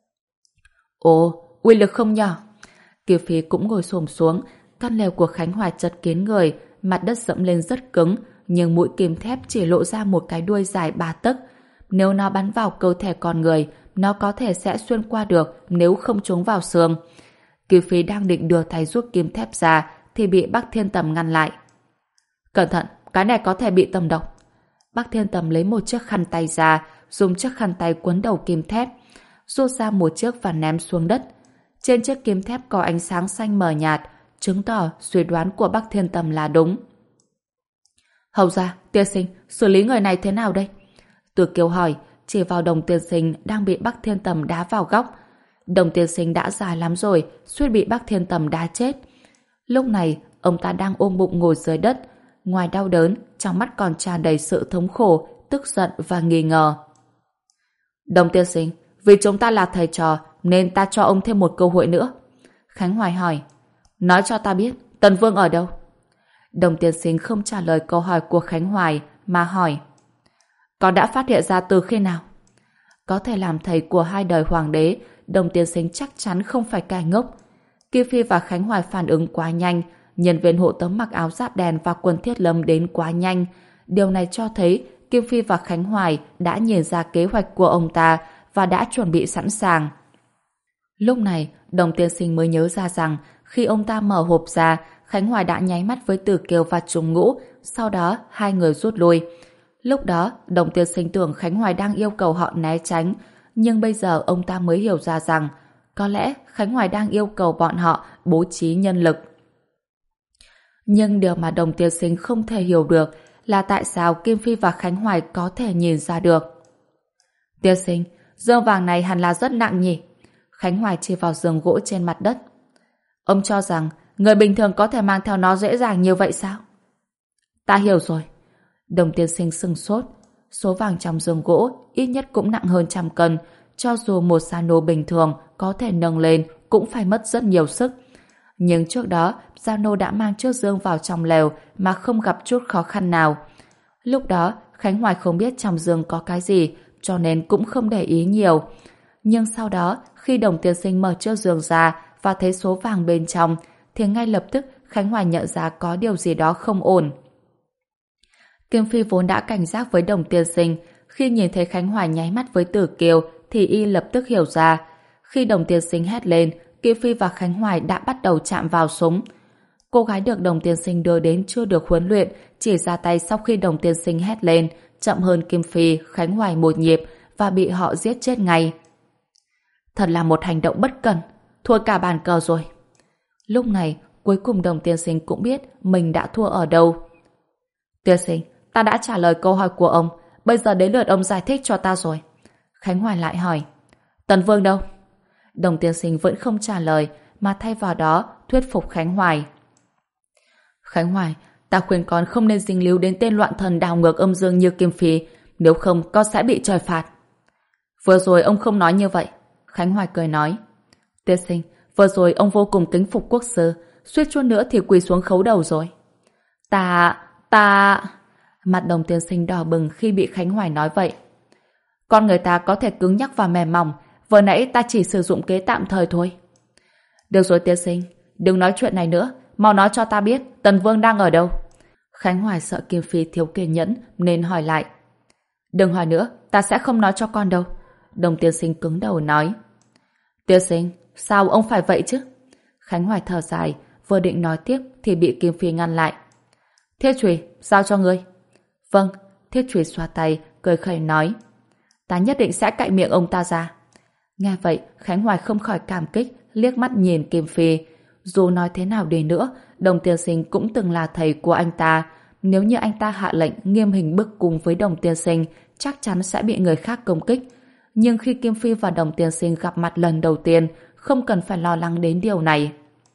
Speaker 1: Ồ, uy lực không nhỏ. Kiều Phi cũng ngồi xổm xuống, căn lều của Khánh Hoài chật kín người, mặt đất dẫm lên rất cứng, nhưng mũi kim thép chỉ lộ ra một cái đuôi dài ba tấc. Nếu nó bắn vào cơ thể con người, nó có thể sẽ xuyên qua được nếu không trúng vào xương. Kiều Phi đang định đưa tay rút kim thép ra thì bị Bắc Thiên Tầm ngăn lại. Cẩn thận, cái này có thể bị tầm độc. Bắc Thiên Tầm lấy một chiếc khăn tay ra, dùng chiếc khăn tay quấn đầu kim thép, rút ra một chiếc và ném xuống đất. Trên chiếc kim thép có ánh sáng xanh mờ nhạt, chứng tỏ suy đoán của Bắc Thiên Tầm là đúng. Hầu ra, tiên sinh, xử lý người này thế nào đây? Từ Kiều hỏi, chỉ vào Đồng tiên sinh đang bị Bắc Thiên Tầm đá vào góc. Đồng tiên sinh đã già lắm rồi, suýt bị Bắc Thiên Tầm đá chết. Lúc này, ông ta đang ôm bụng ngồi dưới đất. Ngoài đau đớn, trong mắt còn tràn đầy sự thống khổ, tức giận và nghi ngờ. Đồng tiên sinh, vì chúng ta là thầy trò, nên ta cho ông thêm một cơ hội nữa. Khánh Hoài hỏi, nói cho ta biết, Tần Vương ở đâu? Đồng tiên sinh không trả lời câu hỏi của Khánh Hoài, mà hỏi, con đã phát hiện ra từ khi nào? Có thể làm thầy của hai đời hoàng đế, Đồng tiên sinh chắc chắn không phải kẻ ngốc. Kim Phi và Khánh Hoài phản ứng quá nhanh, nhân viên hộ tống mặc áo giáp đen và quân Thiết Lâm đến quá nhanh. Điều này cho thấy Kim Phi và Khánh Hoài đã nhìn ra kế hoạch của ông ta và đã chuẩn bị sẵn sàng. Lúc này, Đồng tiên sinh mới nhớ ra rằng khi ông ta mở hộp ra, Khánh Hoài đã nháy mắt với Tử Kiều và Trùng Ngũ, sau đó hai người rút lui. Lúc đó, Đồng tiên sinh tưởng Khánh Hoài đang yêu cầu họ né tránh, nhưng bây giờ ông ta mới hiểu ra rằng có lẽ Khánh Hoài đang yêu cầu bọn họ bố trí nhân lực. Nhưng điều mà Đồng tiên sinh không thể hiểu được là tại sao Kim Phi và Khánh Hoài có thể nhìn ra được. Tiên sinh, giường vàng này hẳn là rất nặng nhỉ? Khánh Hoài chỉ vào giường gỗ trên mặt đất. Ông cho rằng người bình thường có thể mang theo nó dễ dàng như vậy sao? Ta hiểu rồi. Đồng tiên sinh sừng sốt. Số vàng trong giường gỗ ít nhất cũng nặng hơn trăm cân. Cho dù một sa nô bình thường có thể nâng lên cũng phải mất rất nhiều sức. Nhưng trước đó, Gia Nô đã mang chiếc dương vào trong lều mà không gặp chút khó khăn nào. Lúc đó, Khánh Hoài không biết trong dương có cái gì, cho nên cũng không để ý nhiều. Nhưng sau đó, khi Đồng tiên sinh mở chiếc dương ra và thấy số vàng bên trong, thì ngay lập tức Khánh Hoài nhận ra có điều gì đó không ổn. Kim Phi vốn đã cảnh giác với Đồng tiên sinh, khi nhìn thấy Khánh Hoài nháy mắt với Tử Kiều thì y lập tức hiểu ra. Khi Đồng tiên sinh hét lên, Kim Phi và Khánh Hoài đã bắt đầu chạm vào súng. Cô gái được Đồng tiên sinh đưa đến chưa được huấn luyện, chỉ ra tay sau khi Đồng tiên sinh hét lên, chậm hơn Kim Phi, Khánh Hoài một nhịp và bị họ giết chết ngay. Thật là một hành động bất cẩn, thua cả bàn cờ rồi. Lúc này, cuối cùng Đồng tiên sinh cũng biết mình đã thua ở đâu. Tiên sinh, ta đã trả lời câu hỏi của ông, bây giờ đến lượt ông giải thích cho ta rồi. Khánh Hoài lại hỏi, Tần Vương đâu? Đồng tiên sinh vẫn không trả lời, mà thay vào đó thuyết phục Khánh Hoài. Khánh Hoài, ta khuyên con không nên dính líu đến tên loạn thần đảo ngược âm dương như Kim Phi, nếu không con sẽ bị trời phạt. Vừa rồi ông không nói như vậy. Khánh Hoài cười nói, tiên sinh, vừa rồi ông vô cùng kính phục quốc sư, suýt chút nữa thì quỳ xuống khấu đầu rồi. Ta, ta... Mặt Đồng tiên sinh đỏ bừng khi bị Khánh Hoài nói vậy. Con người ta có thể cứng nhắc và mềm mỏng, vừa nãy ta chỉ sử dụng kế tạm thời thôi. Được rồi tiên sinh, đừng nói chuyện này nữa, mau nói cho ta biết Tần Vương đang ở đâu. Khánh Hoài sợ Kim Phi thiếu kiên nhẫn nên hỏi lại. Đừng hỏi nữa, ta sẽ không nói cho con đâu. Đồng tiên sinh cứng đầu nói. Tiên sinh, sao ông phải vậy chứ? Khánh Hoài thở dài, vừa định nói tiếp thì bị Kim Phi ngăn lại. Thiết Trùy, giao cho ngươi. Vâng, Thiết Trùy xoa tay, cười khẩy nói. Ta nhất định sẽ cạy miệng ông ta ra. Nghe vậy, Khánh Hoài không khỏi cảm kích, liếc mắt nhìn Kim Phi. Dù nói thế nào đi nữa, Đồng tiên sinh cũng từng là thầy của anh ta. Nếu như anh ta hạ lệnh nghiêm hình bức cung với Đồng tiên sinh, chắc chắn sẽ bị người khác công kích. Nhưng khi Kim Phi và Đồng tiên sinh gặp mặt lần đầu tiên, không cần phải lo lắng đến điều này.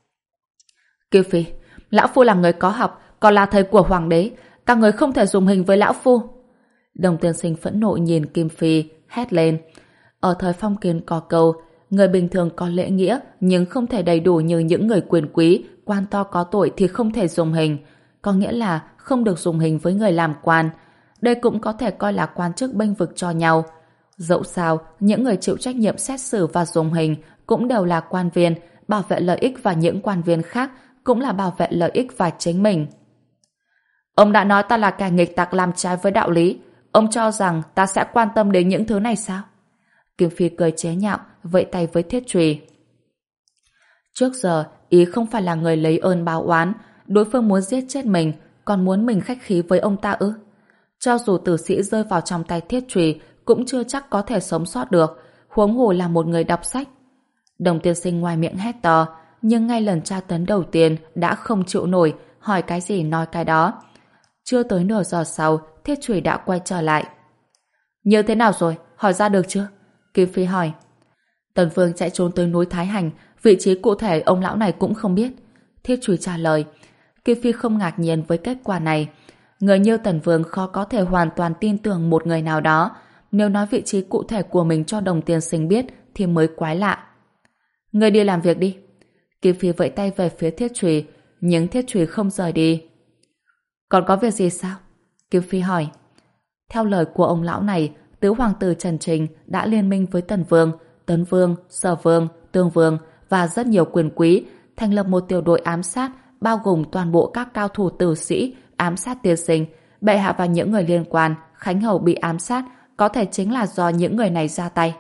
Speaker 1: Kim Phi, lão phu là người có học, còn là thầy của hoàng đế, các người không thể dùng hình với lão phu. Đồng tiên sinh phẫn nộ nhìn Kim Phi, hét lên. Ở thời phong kiến có câu, người bình thường có lễ nghĩa nhưng không thể đầy đủ như những người quyền quý, quan to có tuổi thì không thể dùng hình. Có nghĩa là không được dùng hình với người làm quan. Đây cũng có thể coi là quan chức bênh vực cho nhau. Dẫu sao, những người chịu trách nhiệm xét xử và dùng hình cũng đều là quan viên, bảo vệ lợi ích và những quan viên khác cũng là bảo vệ lợi ích và chính mình. Ông đã nói ta là kẻ nghịch tặc làm trái với đạo lý. Ông cho rằng ta sẽ quan tâm đến những thứ này sao? Kim Phi cười chế nhạo, vẫy tay với Thiết Trùy. Trước giờ, ý không phải là người lấy ơn báo oán, đối phương muốn giết chết mình, còn muốn mình khách khí với ông ta ư? Cho dù tử sĩ rơi vào trong tay Thiết Trùy, cũng chưa chắc có thể sống sót được, huống hồ là một người đọc sách. Đồng tiên sinh ngoài miệng hét to, nhưng ngay lần tra tấn đầu tiên đã không chịu nổi, hỏi cái gì nói cái đó. Chưa tới nửa giờ sau, Thiết Trùy đã quay trở lại. Như thế nào rồi? Hỏi ra được chưa? Kim Phi hỏi. Tần Vương chạy trốn tới núi Thái Hành, vị trí cụ thể ông lão này cũng không biết. Thiết Trùy trả lời. Kim Phi không ngạc nhiên với kết quả này. Người như Tần Vương khó có thể hoàn toàn tin tưởng một người nào đó. Nếu nói vị trí cụ thể của mình cho Đồng tiên sinh biết thì mới quái lạ. Người đi làm việc đi. Kim Phi vẫy tay về phía Thiết Trùy, nhưng Thiết Trùy không rời đi. Còn có việc gì sao? Kim Phi hỏi. Theo lời của ông lão này, tứ hoàng tử Trần Trình đã liên minh với Tần Vương, Tấn Vương, Sở Vương, Tương Vương và rất nhiều quyền quý, thành lập một tiểu đội ám sát bao gồm toàn bộ các cao thủ tử sĩ, ám sát tiên sinh, bệ hạ và những người liên quan. Khánh Hầu bị ám sát có thể chính là do những người này ra tay.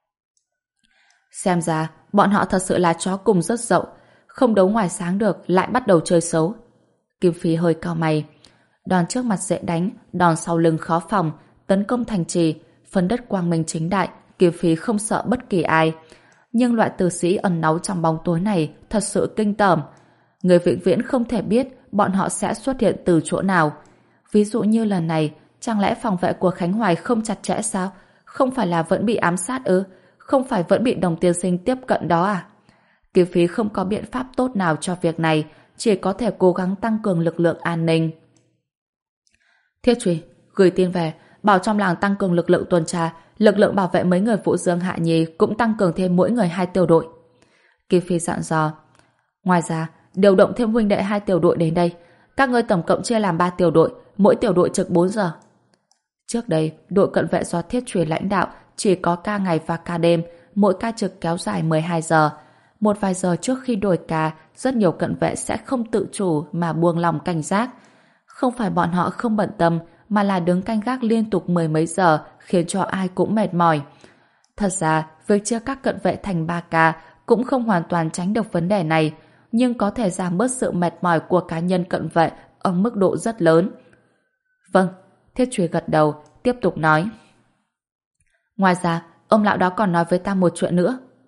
Speaker 1: Xem ra, bọn họ thật sự là chó cùng rất dậu, không đấu ngoài sáng được lại bắt đầu chơi xấu. Kim Phi hơi cau mày. Đòn trước mặt dễ đánh, đòn sau lưng khó phòng, tấn công thành trì, phần đất quang minh chính đại, Kim Phi không sợ bất kỳ ai. Nhưng loại tử sĩ ẩn náu trong bóng tối này thật sự kinh tởm. Người vĩnh viễn không thể biết bọn họ sẽ xuất hiện từ chỗ nào. Ví dụ như lần này, chẳng lẽ phòng vệ của Khánh Hoài không chặt chẽ sao? Không phải là vẫn bị ám sát ư? Không phải vẫn bị Đồng tiên sinh tiếp cận đó à? Kim Phi không có biện pháp tốt nào cho việc này, chỉ có thể cố gắng tăng cường lực lượng an ninh. Thiết Trùy, gửi tin về, bảo trong làng tăng cường lực lượng tuần tra, lực lượng bảo vệ mấy người Vũ Dương Hạ Nhi cũng tăng cường thêm mỗi người hai tiểu đội. Kim Phi dặn dò. Ngoài ra, điều động thêm huynh đệ hai tiểu đội đến đây. Các ngươi tổng cộng chia làm ba tiểu đội, mỗi tiểu đội trực bốn giờ. Trước đây, đội cận vệ do Thiết Trùy lãnh đạo chỉ có ca ngày và ca đêm, mỗi ca trực kéo dài mười hai giờ. Một vài giờ trước khi đổi ca, rất nhiều cận vệ sẽ không tự chủ mà buông lòng cảnh giác. Không phải bọn họ không bận tâm, mà là đứng canh gác liên tục mười mấy giờ khiến cho ai cũng mệt mỏi. Thật ra, việc chia các cận vệ thành ba ca cũng không hoàn toàn tránh được vấn đề này, nhưng có thể giảm bớt sự mệt mỏi của cá nhân cận vệ ở mức độ rất lớn. Vâng, Thiết Trùy gật đầu, tiếp tục nói. Ngoài ra, ông lão đó còn nói với ta một chuyện nữa.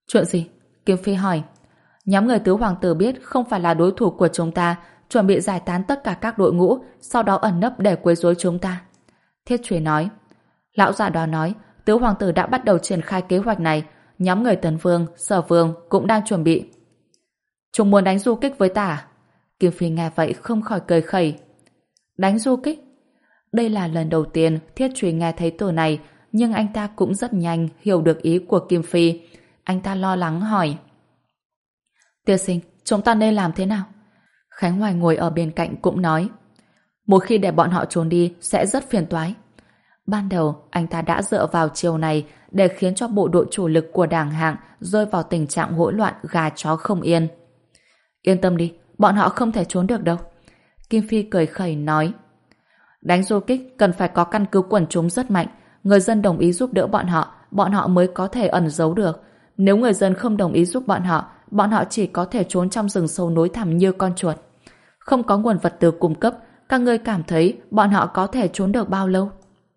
Speaker 1: Chuyện gì? Kim Phi hỏi. Nhóm người tứ hoàng tử biết không phải là đối thủ của chúng ta, chuẩn bị giải tán tất cả các đội ngũ, sau đó ẩn nấp để quấy rối chúng ta. Thiết Truy nói. Lão già đó nói, tứ hoàng tử đã bắt đầu triển khai kế hoạch này, nhóm người Tấn Vương, Sở Vương cũng đang chuẩn bị. Chúng muốn đánh du kích với ta à? Kim Phi nghe vậy không khỏi cười khẩy. Đánh du kích? Đây là lần đầu tiên Thiết Truy nghe thấy từ này, nhưng anh ta cũng rất nhanh hiểu được ý của Kim Phi. Anh ta lo lắng hỏi. Tiên sinh, chúng ta nên làm thế nào? Khánh Hoài ngồi ở bên cạnh cũng nói. Một khi để bọn họ trốn đi sẽ rất phiền toái. Ban đầu, anh ta đã dựa vào chiều này để khiến cho bộ đội chủ lực của Đảng Hạng rơi vào tình trạng hỗn loạn gà chó không yên. Yên tâm đi, bọn họ không thể trốn được đâu. Kim Phi cười khẩy nói. Đánh du kích cần phải có căn cứ quần chúng rất mạnh, người dân đồng ý giúp đỡ bọn họ, bọn họ mới có thể ẩn giấu được. Nếu người dân không đồng ý giúp bọn họ, bọn họ chỉ có thể trốn trong rừng sâu núi thẳm như con chuột. Không có nguồn vật tư cung cấp, các ngươi cảm thấy bọn họ có thể trốn được bao lâu?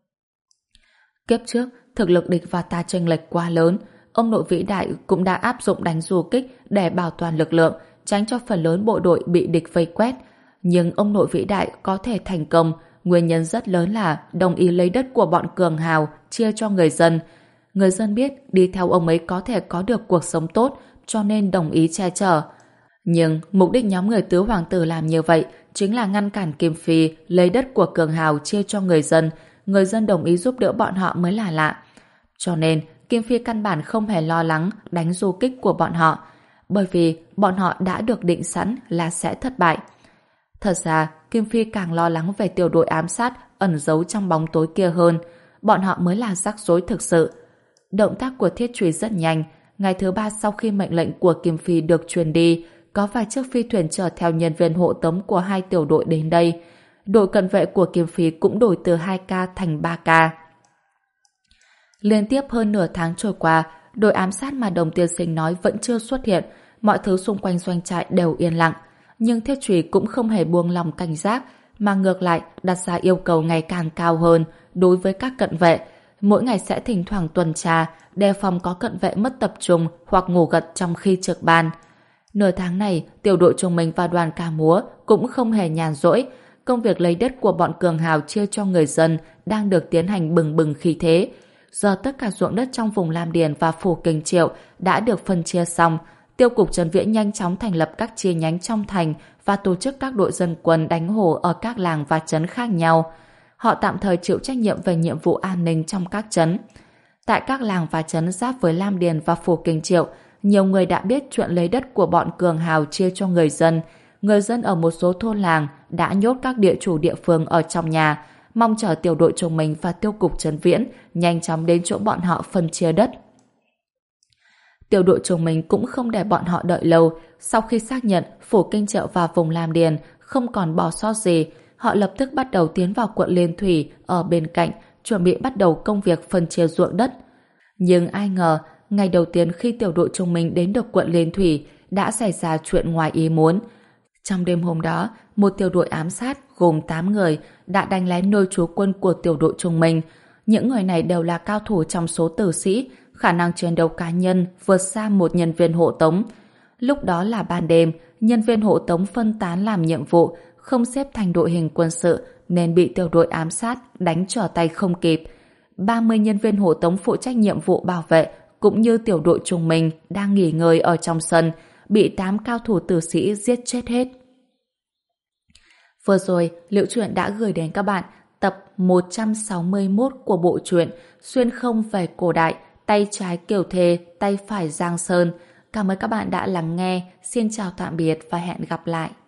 Speaker 1: Kiếp trước, thực lực địch và ta chênh lệch quá lớn, ông nội vĩ đại cũng đã áp dụng đánh du kích để bảo toàn lực lượng, tránh cho phần lớn bộ đội bị địch vây quét. Nhưng ông nội vĩ đại có thể thành công, nguyên nhân rất lớn là đồng ý lấy đất của bọn cường hào chia cho người dân. Người dân biết đi theo ông ấy có thể có được cuộc sống tốt, cho nên đồng ý che chở. Nhưng mục đích nhóm người tứ hoàng tử làm như vậy chính là ngăn cản Kim Phi lấy đất của cường hào chia cho người dân. Người dân đồng ý giúp đỡ bọn họ mới là lạ. Cho nên Kim Phi căn bản không hề lo lắng đánh du kích của bọn họ, bởi vì bọn họ đã được định sẵn là sẽ thất bại. Thật ra, Kim Phi càng lo lắng về tiểu đội ám sát ẩn giấu trong bóng tối kia hơn. Bọn họ mới là rắc rối thực sự. Động tác của Thiết Truy rất nhanh. Ngày thứ ba sau khi mệnh lệnh của Kim Phi được truyền đi, có vài chiếc phi thuyền chở theo nhân viên hộ tống của hai tiểu đội đến đây. Đội cận vệ của Kim Phi cũng đổi từ hai ca thành ba ca. Liên tiếp hơn nửa tháng trôi qua, đội ám sát mà Đồng Tiên Sinh nói vẫn chưa xuất hiện. Mọi thứ xung quanh doanh trại đều yên lặng. Nhưng Thiết Truy cũng không hề buông lòng cảnh giác, mà ngược lại đặt ra yêu cầu ngày càng cao hơn đối với các cận vệ. Mỗi ngày sẽ thỉnh thoảng tuần tra, đề phòng có cận vệ mất tập trung hoặc ngủ gật trong khi trực ban. Nửa tháng này, tiểu đội Trung Minh và đoàn ca múa cũng không hề nhàn rỗi. Công việc lấy đất của bọn cường hào chia cho người dân đang được tiến hành bừng bừng khí thế. Giờ tất cả ruộng đất trong vùng Lam Điền và phủ Kinh Triệu đã được phân chia xong. Tiêu cục Trấn Viễn nhanh chóng thành lập các chi nhánh trong thành và tổ chức các đội dân quân đánh hổ ở các làng và trấn khác nhau. Họ tạm thời chịu trách nhiệm về nhiệm vụ an ninh trong các trấn. Tại các làng và trấn giáp với Lam Điền và phủ Kinh Triệu, nhiều người đã biết chuyện lấy đất của bọn cường hào chia cho người dân. Người dân ở một số thôn làng đã nhốt các địa chủ địa phương ở trong nhà, mong chờ tiểu đội Trung Minh và tiêu cục Trấn Viễn nhanh chóng đến chỗ bọn họ phân chia đất. Tiểu đội Trung Minh cũng không để bọn họ đợi lâu. Sau khi xác nhận phủ Kinh Triệu và vùng Lam Điền không còn bỏ sót gì, họ lập tức bắt đầu tiến vào quận Liên Thủy ở bên cạnh, chuẩn bị bắt đầu công việc phân chia ruộng đất. Nhưng ai ngờ, ngày đầu tiên khi tiểu đội Trung Minh đến được quận Liên Thủy, đã xảy ra chuyện ngoài ý muốn. Trong đêm hôm đó, một tiểu đội ám sát gồm tám người đã đánh lén nơi trú quân của tiểu đội Trung Minh. Những người này đều là cao thủ trong số tử sĩ, khả năng chiến đấu cá nhân vượt xa một nhân viên hộ tống. Lúc đó là ban đêm, nhân viên hộ tống phân tán làm nhiệm vụ, không xếp thành đội hình quân sự nên bị tiểu đội ám sát đánh trở tay không kịp. ba mươi nhân viên hộ tống phụ trách nhiệm vụ bảo vệ cũng như tiểu đội Trung Minh đang nghỉ ngơi ở trong sân, bị tám cao thủ tử sĩ giết chết hết. Vừa rồi, Liễu Chuyện đã gửi đến các bạn tập một trăm sáu mươi mốt của bộ truyện Xuyên không về cổ đại, tay trái Kiều Thê, tay phải Giang Sơn. Cảm ơn các bạn đã lắng nghe. Xin chào tạm biệt và hẹn gặp lại.